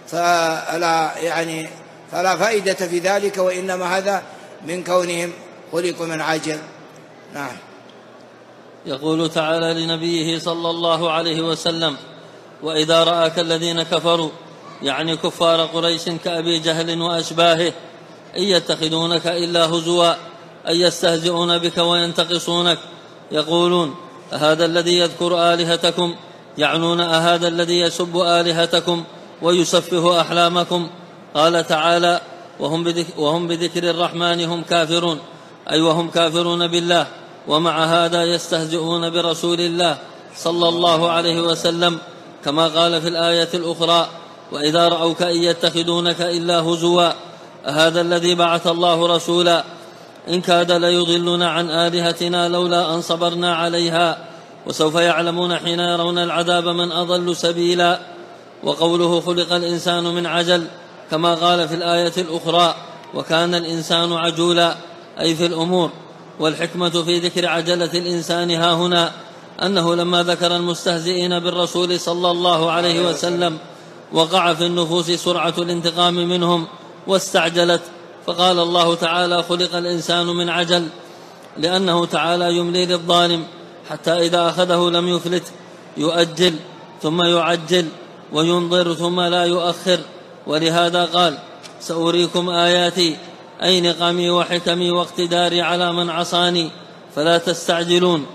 فلا فائدة في ذلك، وإنما هذا من كونهم خلقوا من عجل. نعم. يقول تعالى لنبيه صلى الله عليه وسلم وإذا رآك الذين كفروا، يعني كفار قريش كأبي جهل وأشباهه، إن يتخذونك إلا هزوا، أي يستهزئون بك وينتقصونك، يقولون أهذا الذي يذكر آلهتكم، يعنون أهذا الذي يسب آلهتكم ويسفه أحلامكم. قال تعالى وهم بذكر الرحمن هم كافرون، أي وهم كافرون بالله، ومع هذا يستهزئون برسول الله صلى الله عليه وسلم، كما قال في الآية الأخرى وإذا رأوك إن يتخذونك إلا هزوا، أهذا الذي بعث الله رسولا، إن كاد ليضلنا عن آلهتنا لولا أن صبرنا عليها، وسوف يعلمون حين يرون العذاب من أضل سبيلا. وقوله خلق الإنسان من عجل، كما قال في الآية الأخرى وكان الإنسان عجولا، أي في الأمور. والحكمة في ذكر عجلة الإنسان هاهنا أنه لما ذكر المستهزئين بالرسول صلى الله عليه وسلم وقع في النفوس سرعة الانتقام منهم واستعجلت، فقال الله تعالى خلق الإنسان من عجل، لأنه تعالى يملي للظالم حتى إذا أخذه لم يفلت، يؤجل ثم يعجل وينظر ثم لا يؤخر. ولهذا قال سأريكم آياتي، أي نقمي وحكمي واقتداري على من عصاني فلا تستعجلون.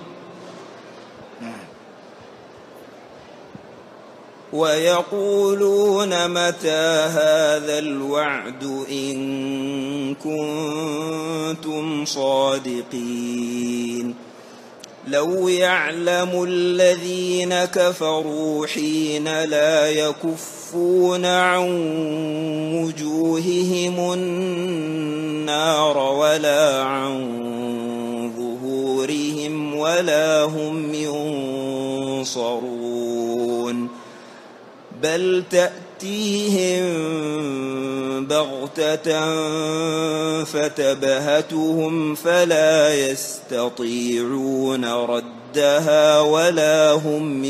ويقولون متى هذا الوعد إن كنتم صادقين. لو يعلم الذين كفروا حين لا يكفون عن وجوههم النار ولا عن ظهورهم ولا هم ينصرون، بل تأتيهم بغتة فتبهتهم فلا يستطيعون ردها ولا هم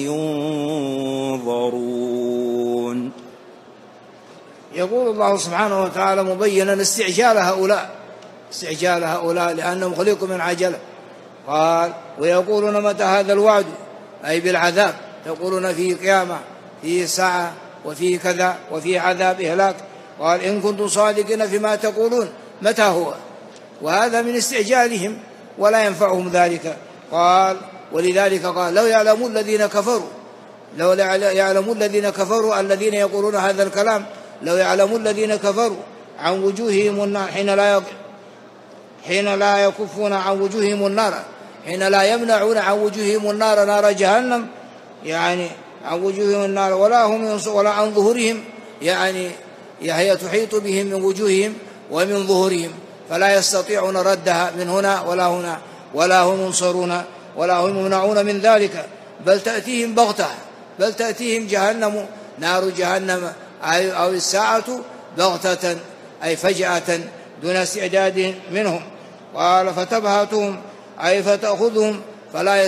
ينظرون. يقول الله سبحانه وتعالى مبينا استعجال هؤلاء لأنهم خلقوا من عجلة. قال ويقولون متى هذا الوعد، أي بالعذاب، يقولون فيه قيامة، فيه ساعة، وفيه كذا، وفيه عذاب إهلاك. قال إن كنتم صادقين فيما تقولون متى هو، وهذا من استعجالهم ولا ينفعهم ذلك. قال ولذلك قال لو يعلمون الذين كفروا، لو يعلم الذين كفروا الذين يقولون هذا الكلام، لو يعلم الذين كفروا عن وجوههم النار حين لا يكفون عن وجوههم النار، حين لا يمنعون عن وجوههم النار، نار جهنم، يعني عن وجوههم النار ولا عن ظهورهم، يعني هي تحيط بهم من وجوههم ومن ظهورهم، فلا يستطيعون ردها من هنا ولا هم ينصرون ولا هم يمنعون من ذلك، بل تأتيهم بغتة، بل تأتيهم جهنم، نار جهنم أو الساعة بغتة أي فجأة دون استعداد منهم. قال فتبهتهم أي فتأخذهم فلا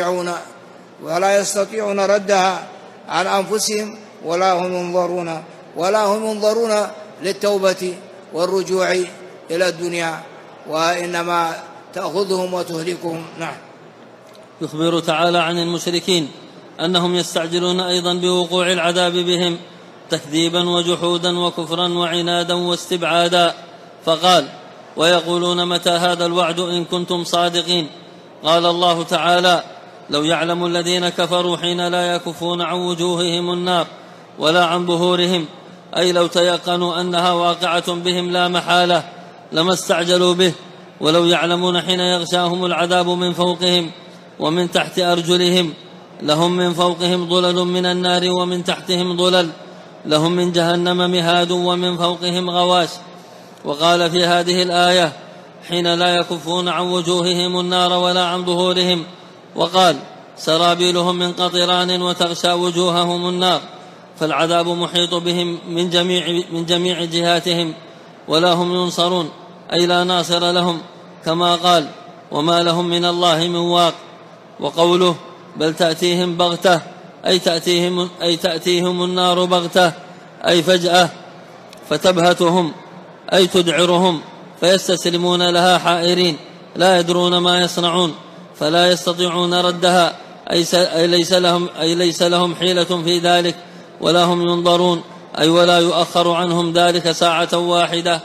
يستطيعون ردها عن أنفسهم ولا هم ينظرون للتوبة والرجوع إلى الدنيا، وإنما تأخذهم وتهلكهم. نعم. يخبر تعالى عن المشركين أنهم يستعجلون أيضا بوقوع العذاب بهم تكذيبا وجحودا وكفرا وعنادا واستبعادا، فقال ويقولون متى هذا الوعد إن كنتم صادقين. قال الله تعالى لو يعلم الذين كفروا حين لا يكفون عن وجوههم النار ولا عن ظهورهم، أي لو تيقنوا أنها واقعة بهم لا محالة لما استعجلوا به. ولو يعلمون حين يغشاهم العذاب من فوقهم ومن تحت أرجلهم، لهم من فوقهم ظلل من النار ومن تحتهم ظلل، لهم من جهنم مهاد ومن فوقهم غواش. وقال في هذه الآية حين لا يكفون عن وجوههم النار ولا عن ظهورهم، وقال سرابيلهم من قطران وتغشى وجوههم النار، فالعذاب محيط بهم من جميع جهاتهم ولا هم ينصرون، أي لا ناصر لهم، كما قال وما لهم من الله من واق. وقوله بل تأتيهم بغتة أي تأتيهم النار بغتة أي فجأة، فتبهتهم أي تدعرهم فيستسلمون لها حائرين لا يدرون ما يصنعون، فلا يستطيعون ردها، أي ليس لهم حيلة في ذلك، ولا هم ينظرون أي ولا يؤخر عنهم ذلك ساعة واحدة.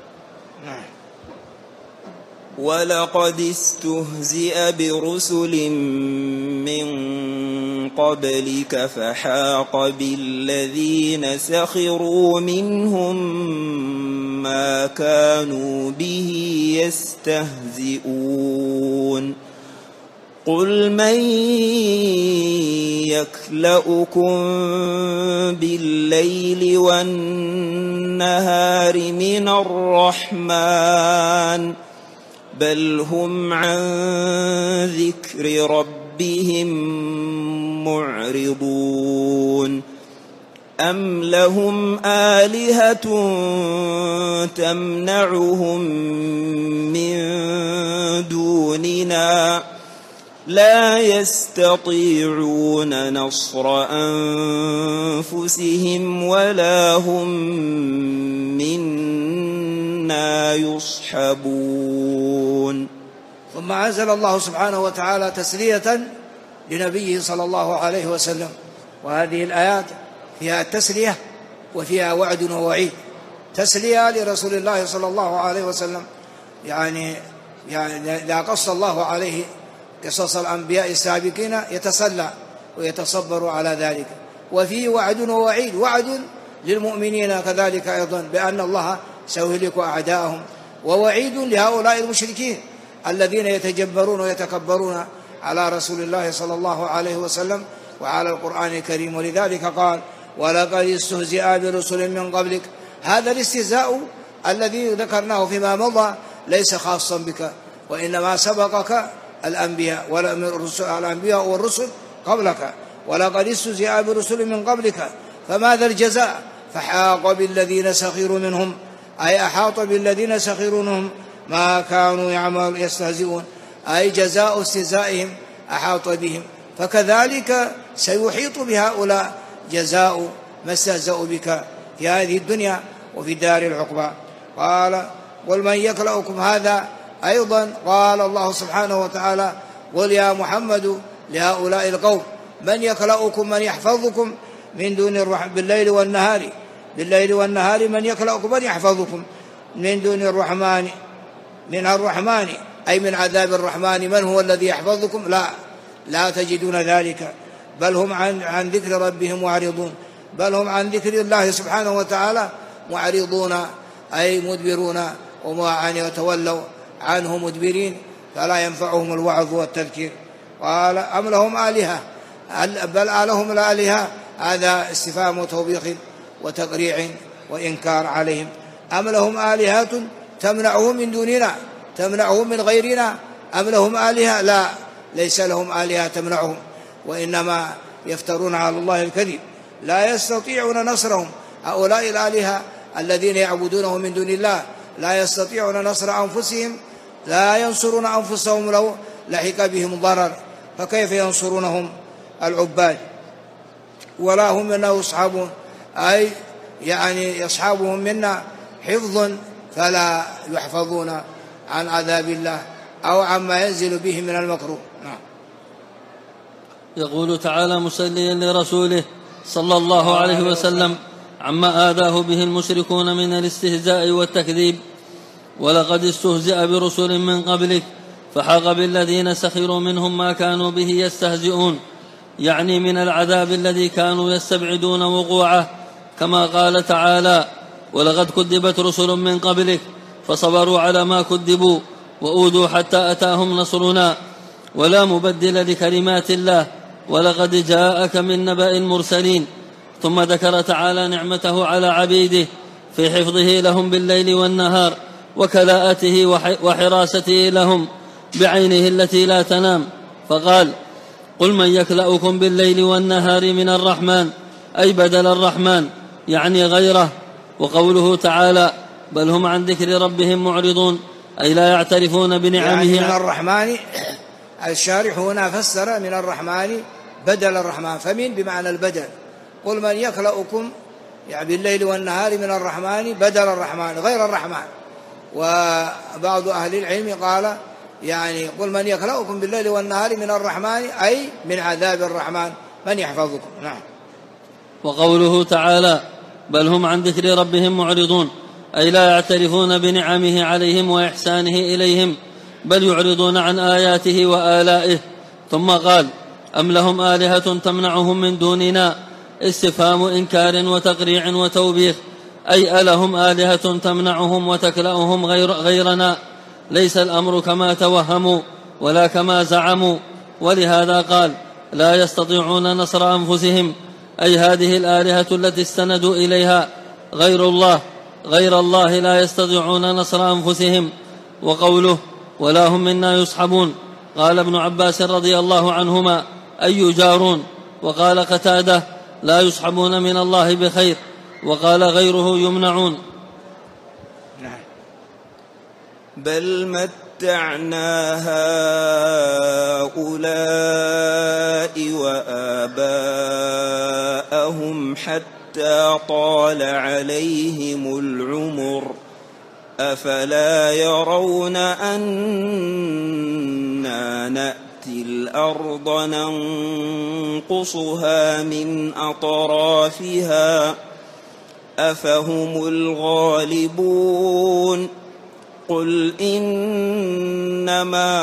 ولقد استهزئ برسل من قبلك فحاق بالذين سخروا منهم ما كانوا به يستهزئون. قل من يكلؤكم بالليل والنهار من الرحمن بل هم عن ذكر ربهم معرضون. أم لهم آلهة تمنعهم من دوننا لا يستطيعون نصر أنفسهم ولا هم منا يصحبون. ثم أنزل الله سبحانه وتعالى تسلية لنبيه صلى الله عليه وسلم، وهذه الآيات فيها التسلية وفيها وعد ووعيد. تسلية لرسول الله صلى الله عليه وسلم، يعني إذا قص الله عليه قصص الأنبياء السابقين يتسلى ويتصبر على ذلك. وفيه وعد ووعيد، وعد للمؤمنين كذلك أيضا بأن الله سيهلك أعداءهم، ووعيد لهؤلاء المشركين الذين يتجبرون ويتكبرون على رسول الله صلى الله عليه وسلم وعلى القرآن الكريم. ولذلك قال ولقد استهزئ برسل من قبلك. هذا الاستهزاء الذي ذكرناه فيما مضى ليس خاصا بك، وإنما سبقك الأنبياء والرسل قبلك. ولقد استهزئ برسل من قبلك فماذا الجزاء؟ فحاق بالذين سخروا منهم، أي أحاط بالذين سخروا منهم ما كانوا يستهزئون، أي جزاء استهزائهم أحاط بهم، فكذلك سيحيط بهؤلاء جزاء ما استهزأوا بك في هذه الدنيا وفي دار العقبى. قال قل من يكلؤكم. هذا أيضا قال الله سبحانه وتعالى قل يا محمد لهؤلاء القوم من يكلؤكم، من يحفظكم من دون الرحمن بالليل والنهار من يكلؤكم، من يحفظكم من دون الرحمن، من الرحمن أي من عذاب الرحمن، من هو الذي يحفظكم؟ لا تجدون ذلك. بل هم عن ذكر ربهم معرضون، بل هم عن ذكر الله سبحانه وتعالى معرضون، أي مدبرون، وما يتولوا عنه مدبرين، فلا ينفعهم الوعظ والتذكير. قال أم لهم آلهة، بل لهم الآلهة، هذا استفهام وتوبيخ وتقريع وإنكار عليهم. أم لهم آلهة تمنعهم من دوننا، تمنعهم من غيرنا؟ أم لهم آلهة؟ لا، ليس لهم آلهة تمنعهم، وإنما يفترون على الله الكذب. لا يستطيعون نصرهم، هؤلاء الآلهة الذين يعبدونهم من دون الله لا يستطيعون نصر أنفسهم، لا ينصرون أنفسهم لو لحق بهم ضرر، فكيف ينصرونهم العباد؟ ولا هم منا يصحبون، أي يعني يصحبهم منا حفظ فلا يحفظون عن عذاب الله أو عما ينزل به من المكروه. نعم. يقول تعالى مسليا لرسوله صلى الله عليه وسلم عما آذاه به المشركون من الاستهزاء والتكذيب: ولقد استهزئ برسل من قبلك فحاق بالذين سخروا منهم ما كانوا به يستهزئون، يعني من العذاب الذي كانوا يستبعدون وقوعه، كما قال تعالى: ولقد كذبت رسل من قبلك فصبروا على ما كذبوا وأوذوا حتى أتاهم نصرنا ولا مبدل لكلمات الله ولقد جاءك من نبأ المرسلين. ثم ذكر تعالى نعمته على عبيده في حفظه لهم بالليل والنهار وكلاءته وحراسته لهم بعينه التي لا تنام، فقال: قل من يكلأكم بالليل والنهار من الرحمن، أي بدل الرحمن يعني غيره. وقوله تعالى: بل هم عن ذكر ربهم معرضون، أي لا يعترفون بنعمه. يعني من الرحمن، الشارح هنا فسر من الرحمن بدل الرحمن، فمن بمعنى البدل. قل من يكلأكم يعني بالليل والنهار من الرحمن بدل الرحمن غير الرحمن. وبعض أهل العلم قال يعني قل من يكلأكم بالليل والنهار من الرحمن، أي من عذاب الرحمن من يحفظكم. نعم. وقوله تعالى: بل هم عن ذكر ربهم معرضون، أي لا يعترفون بنعمه عليهم وإحسانه إليهم، بل يعرضون عن آياته وآلائه. ثم قال: أم لهم آلهة تمنعهم من دوننا، استفهام إنكار وتقريع وتوبيخ، أي ألهم آلهة تمنعهم وتكلأهم غيرنا؟ ليس الأمر كما توهموا ولا كما زعموا، ولهذا قال: لا يستطيعون نصر أنفسهم، أي هذه الآلهة التي استندوا إليها غير الله لا يستطيعون نصر أنفسهم. وقوله: ولا هم منا يصحبون، قال ابن عباس رضي الله عنهما: أي يجارون. وقال قتادة: لا يصحبون من الله بخير. وقال غيره: يمنعون. بل متعنا هؤلاء وآباءهم حتى طال عليهم العمر أفلا يرون أنا نأتي الأرض ننقصها من أطرافها أفهم الغالبون. قل إنما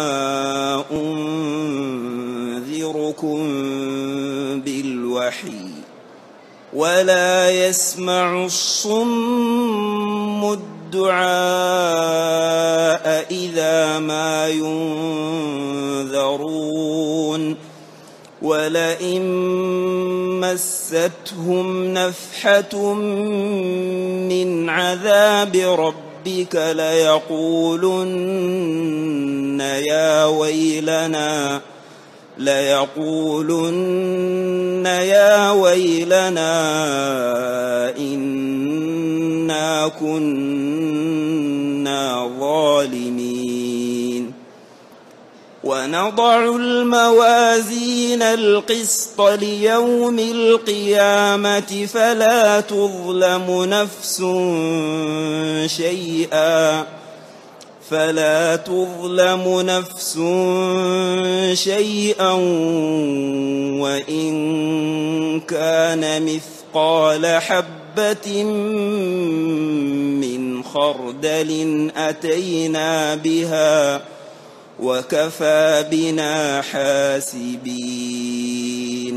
أنذركم بالوحي ولا يسمع الصم الدعاء إذا ما ينذرون. ولئن مستهم نفحة من عذاب ربك ليقولن يا ويلنا إنا كنا ظالمين. ونضع الموازين القسط ليوم القيامة فلا تظلم نفس شيئا وإن كان مثقال حبة من خردل أتينا بها وكفى بنا حاسبين.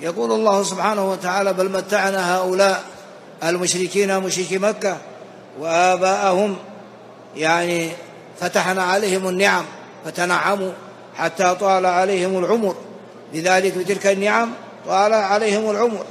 يقول الله سبحانه وتعالى: بل متعنا هؤلاء المشركين مشركي مكة وآباءهم، يعني فتحنا عليهم النعم فتنعموا حتى طال عليهم العمر، لذلك بتلك النعم طال عليهم العمر.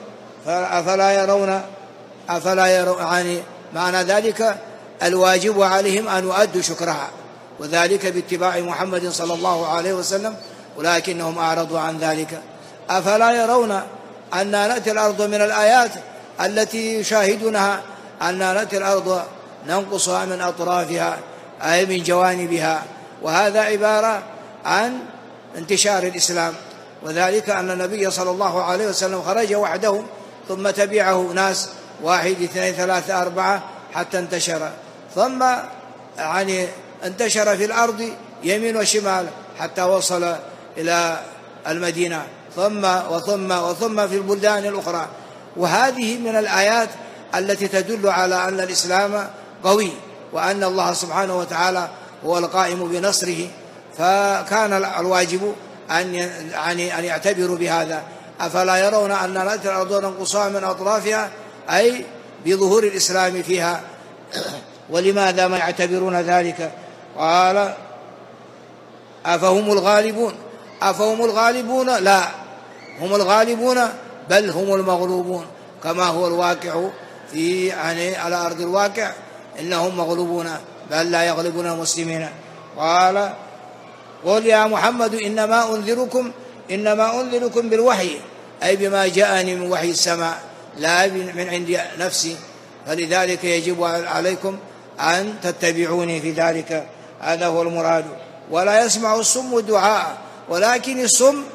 أفلا يرون يعني معنى ذلك الواجب عليهم أن يؤدوا شكرها، وذلك باتباع محمد صلى الله عليه وسلم، ولكنهم أعرضوا عن ذلك. أفلا يرون أن نأتي الأرض من الآيات التي يشاهدونها أن نأتي الأرض ننقصها من أطرافها أي من جوانبها، وهذا عبارة عن انتشار الإسلام، وذلك أن النبي صلى الله عليه وسلم خرج وحده ثم تبعه ناس 1 2 3 4 حتى انتشر، ثم يعني انتشر في الأرض يمين وشمال حتى وصل إلى المدينة، ثم في البلدان الأخرى. وهذه من الآيات التي تدل على أن الإسلام قوي، وأن الله سبحانه وتعالى هو القائم بنصره، فكان الواجب أن يعتبروا بهذا. أفلا يرون أن نأتي الأرض ننقصها من أطرافها أي بظهور الإسلام فيها. ولماذا ما يعتبرون ذلك؟ قال: أفهم الغالبون؟ لا، هم الغالبون بل هم المغلوبون، كما هو الواقع في على أرض الواقع، إنهم مغلوبون بل لا يغلبون المسلمين. قال: قل يا محمد إنما أنذركم بالوحي، أي بما جاءني من وحي السماء لا من عند نفسي، فلذلك يجب عليكم أن تتبعوني في ذلك، هذا هو المراد. ولا يسمع الصم الدعاء، ولكن الصم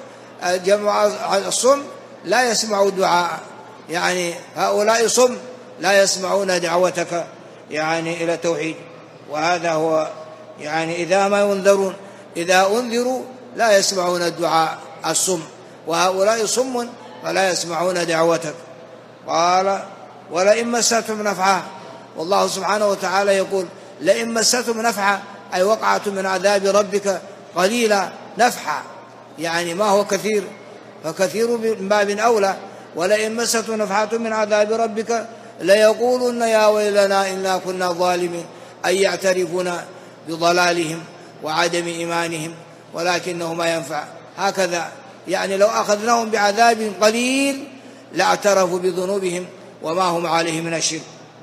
لا يسمع الدعاء، يعني هؤلاء صم لا يسمعون دعوتك يعني إلى التوحيد. وهذا هو يعني إذا أنذروا لا يسمعون الدعاء الصم، وهؤلاء صم فلا يسمعون دعوتك. قال: ولئن مستهم نفحة، والله سبحانه وتعالى يقول: لئن مستهم نفحة أي وقعت من عذاب ربك قليلا، نفحة يعني ما هو كثير، فكثير من باب أولى. ولئن مستهم نفحة من عذاب ربك ليقولن يا ويلنا إنا كنا ظالمين، أي يعترفون بضلالهم وعدم إيمانهم، ولكنه ما ينفع. هكذا يعني لو أخذناهم بعذاب قليل لاعترفوا بذنوبهم وما هم عليه من الشرك.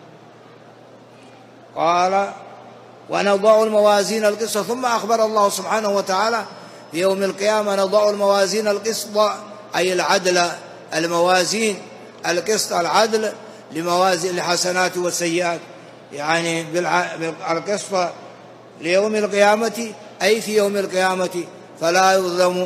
قال: ونضع الموازين القسط، ثم أخبر الله سبحانه وتعالى في يوم القيامة: نضع الموازين القسط أي العدل، الموازين القسط العدل لموازين الحسنات والسيئات، يعني القسط ليوم القيامة أي في يوم القيامة، فلا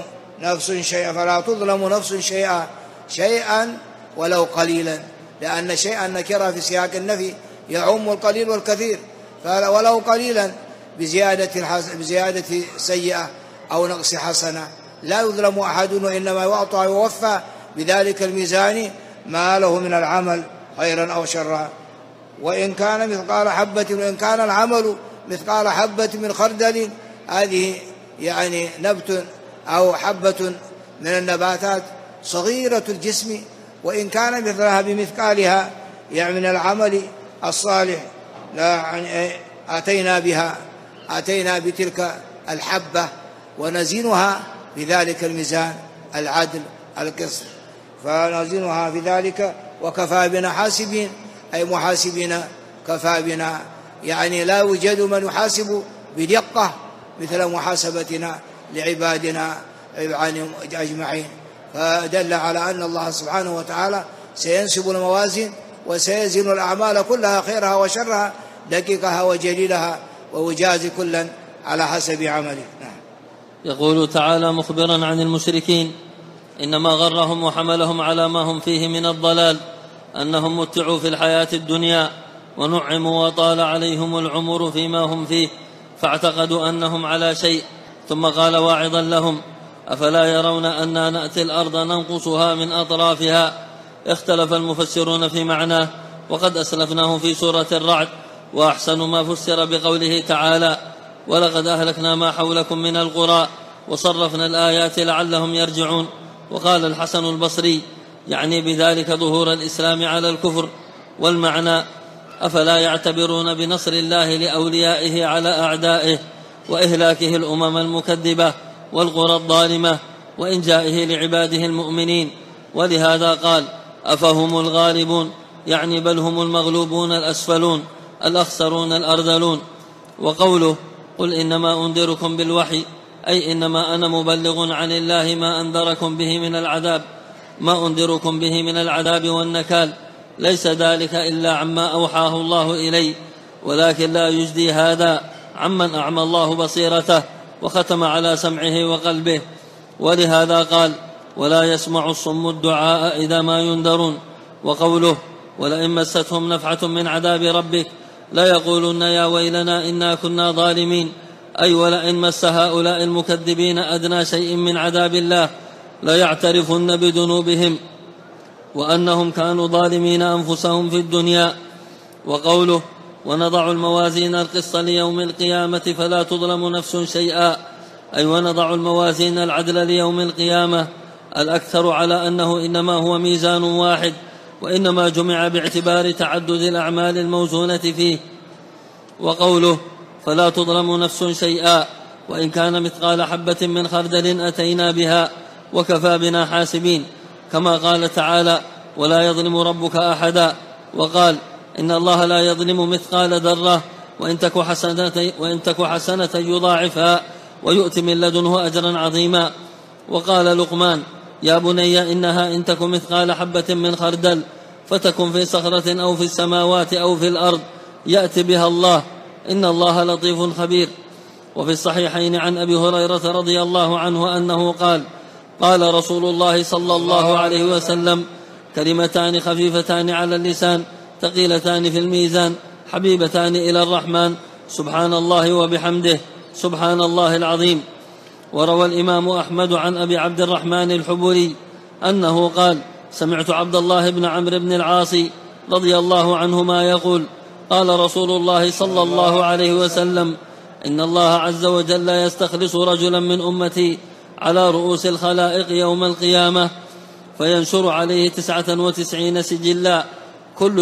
تظلم نفس شيئا ولو قليلا، لأن شيئا نكرة في سياق النفي يعم القليل والكثير، ولو قليلا بزيادة سيئة أو نقص حسنة لا يظلم أحد، وإنما يعطى ويوفى بذلك الميزان ما له من العمل خيرا أو شرا. وإن كان العمل مثقال حبة من خردل، هذه يعني نبت أو حبة من النباتات صغيرة الجسم، وإن كان مثلها بمثقالها يعني من العمل الصالح يعني أتينا بتلك الحبة ونزينها بذلك الميزان العدل القسط، فنزينها بذلك وكفى بنا حاسبين، أي محاسبين كفى بنا، يعني لا يوجد من يحاسب بدقة مثل محاسبتنا لعبادنا أجمعين. فدل على أن الله سبحانه وتعالى سينسب الموازين وسيزن الأعمال كلها خيرها وشرها دقيقها وجليلها، ويجازي كلا على حسب عمله. يقول تعالى مخبرا عن المشركين: إنما غرهم وحملهم على ما هم فيه من الضلال أنهم متعوا في الحياة الدنيا ونعموا وطال عليهم العمر فيما هم فيه، فاعتقدوا أنهم على شيء. ثم قال واعظا لهم: أفلا يرون أنا نأتي الأرض ننقصها من أطرافها؟ اختلف المفسرون في معناه، وقد أسلفناه في سورة الرعد. وأحسن ما فسر بقوله تعالى: ولقد أهلكنا ما حولكم من القرى وصرفنا الآيات لعلهم يرجعون. وقال الحسن البصري: يعني بذلك ظهور الإسلام على الكفر. والمعنى: أفلا يعتبرون بنصر الله لأوليائه على أعدائه، وإهلاكه الأمم المكذبة والقرى الظالمة، وإنجائه لعباده المؤمنين. ولهذا قال: أفهم الغالبون، يعني بل هم المغلوبون الأسفلون الأخسرون الأرذلون. وقوله: قل إنما أنذركم بالوحي، أي إنما أنا مبلغ عن الله ما أنذركم به من العذاب، ما أنذركم به من العذاب والنكال، ليس ذلك إلا عما أوحاه الله إلي، ولكن لا يجدي هذا عمن أعمى الله بصيرته وختم على سمعه وقلبه. ولهذا قال: ولا يسمع الصم الدعاء إذا ما ينذرون. وقوله: ولئن مستهم نفحة من عذاب ربك ليقولن يا ويلنا إنا كنا ظالمين، أي ولئن مس هؤلاء المكذبين أدنى شيء من عذاب الله ليعترفن بذنوبهم وأنهم كانوا ظالمين أنفسهم في الدنيا. وقوله: ونضع الموازين القسط ليوم القيامة فلا تظلم نفس شيئا، أي ونضع الموازين العدل ليوم القيامة، الأكثر على أنه إنما هو ميزان واحد، وإنما جمع باعتبار تعدد الأعمال الموزونة فيه. وقوله: فلا تظلم نفس شيئا، وإن كان مثقال حبة من خردل أتينا بها وكفى بنا حاسبين، كما قال تعالى: ولا يظلم ربك أحدا. وقال: إن الله لا يظلم مثقال ذرة وإن تك حسنة يضاعفها ويؤتي من لدنه أجرا عظيما. وقال لقمان: يا بني إنها إن تك مثقال حبة من خردل فتكن في صخرة أو في السماوات أو في الأرض يأتي بها الله، إن الله لطيف خبير. وفي الصحيحين عن أبي هريرة رضي الله عنه أنه قال: قال رسول الله صلى الله عليه وسلم: كلمتان خفيفتان على اللسان ثقيلتان في الميزان حبيبتان إلى الرحمن، سبحان الله وبحمده، سبحان الله العظيم. وروى الإمام أحمد عن أبي عبد الرحمن الحبري أنه قال: سمعت عبد الله بن عمرو بن العاص رضي الله عنهما يقول: قال رسول الله صلى الله عليه وسلم: إن الله عز وجل يستخلص رجلا من أمتي على رؤوس الخلائق يوم القيامة فينشر عليه 99 سجلا، كل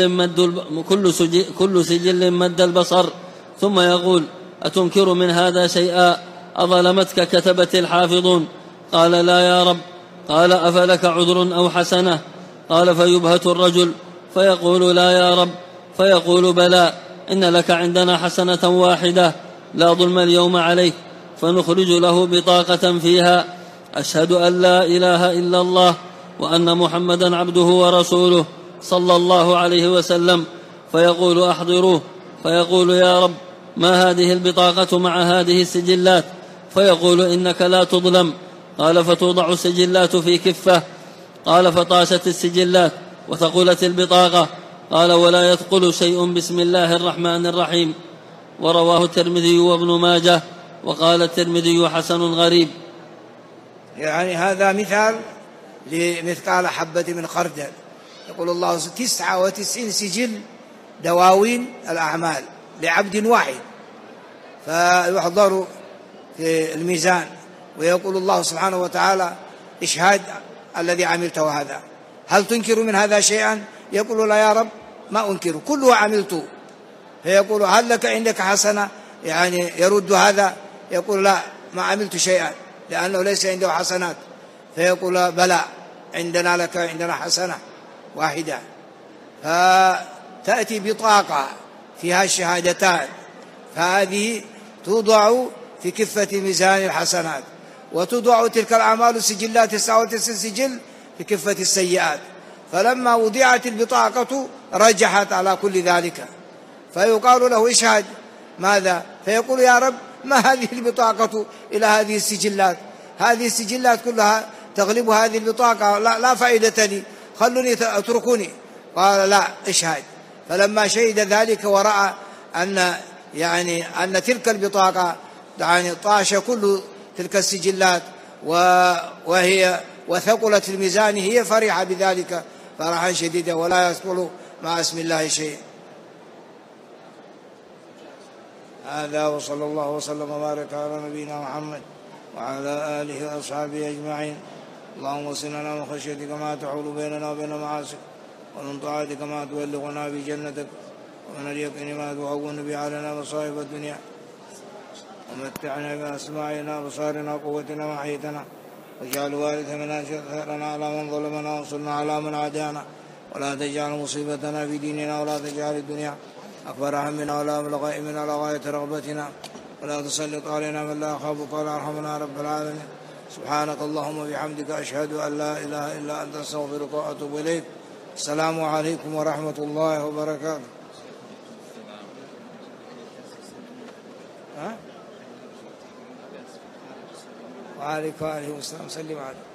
سجل مد البصر، ثم يقول: أتنكر من هذا شيئا؟ أظلمتك كتبة الحافظون؟ قال: لا يا رب. قال: أفلك عذر أو حسنة؟ قال: فيبهت الرجل فيقول: لا يا رب. فيقول: بلى، إن لك عندنا حسنة واحدة لا ظلم اليوم عليك. فنخرج له بطاقة فيها: أشهد أن لا إله إلا الله وأن محمدا عبده ورسوله صلى الله عليه وسلم. فيقول: أحضروه. فيقول: يا رب، ما هذه البطاقة مع هذه السجلات؟ فيقول: إنك لا تظلم. قال: فتوضع السجلات في كفة. قال: فطاشت السجلات وثقلت البطاقة. قال: ولا يثقل شيء بسم الله الرحمن الرحيم. ورواه الترمذي وابن ماجه، وقال الترمذي: حسن غريب. يعني هذا مثال لمثقال حبة من خردل. يقول الله: 99 سجل دواوين الأعمال لعبد واحد، فيحضر في الميزان، ويقول الله سبحانه وتعالى: اشهد الذي عملته هذا، هل تنكر من هذا شيئا؟ يقول: لا يا رب، ما أنكر، كله عملته. فيقول: هل لك عندك حسنة؟ يعني يرد هذا، يقول: لا، ما عملت شيئا، لأنه ليس عنده حسنات. فيقول: بلى، عندنا حسنة واحدة. فتأتي بطاقة فيها الشهادتان، فهذه توضع في كفة ميزان الحسنات، وتوضع تلك الأعمال السجلات 99 سجل في كفة السيئات. فلما وضعت البطاقة رجحت على كل ذلك، فيقال له: اشهد ماذا؟ فيقول: يا رب، ما هذه البطاقة إلى هذه السجلات؟ هذه السجلات كلها تغلب هذه البطاقة، لا فائدة لي، خلوني اتركوني. قال: لا، اشهد. فلما شهد ذلك ورأى أن تلك البطاقة طاش كل تلك السجلات وثقلت الميزان، هي فرحة بذلك فرحا شديدا، ولا يثقل مع اسم الله شيء. هذا، وصلى الله وسلم وبارك على نبينا محمد وعلى آله وأصحابه أجمعين. اللهم اغفر لنا من خشيتك ما تحول بيننا وبين معاصيك، ومن طاعتك ما تبلغنا بجنتك، ومن اليقين ما تهون به علينا مصائب الدنيا، ومتعنا بأسماعنا وبصارنا وقوتنا ما أحييتنا، واجعل وارث منا ثأرنا على من ظلمنا، وانصرنا على من عادانا، ولا تجعل مصيبتنا في ديننا، ولا تجعل الدنيا أكبر همنا ولا مبلغ علمنا ولا غاية رغبتنا، ولا تسلط علينا من لا يخافك ولا يرحمنا رب العالمين. سبحانك اللهم وبحمدك أشهد أن لا إله إلا أنت أستغفرك وأتوب إليك. السلام عليكم ورحمة الله وبركاته. وعليكم السلام. سلم عليكم.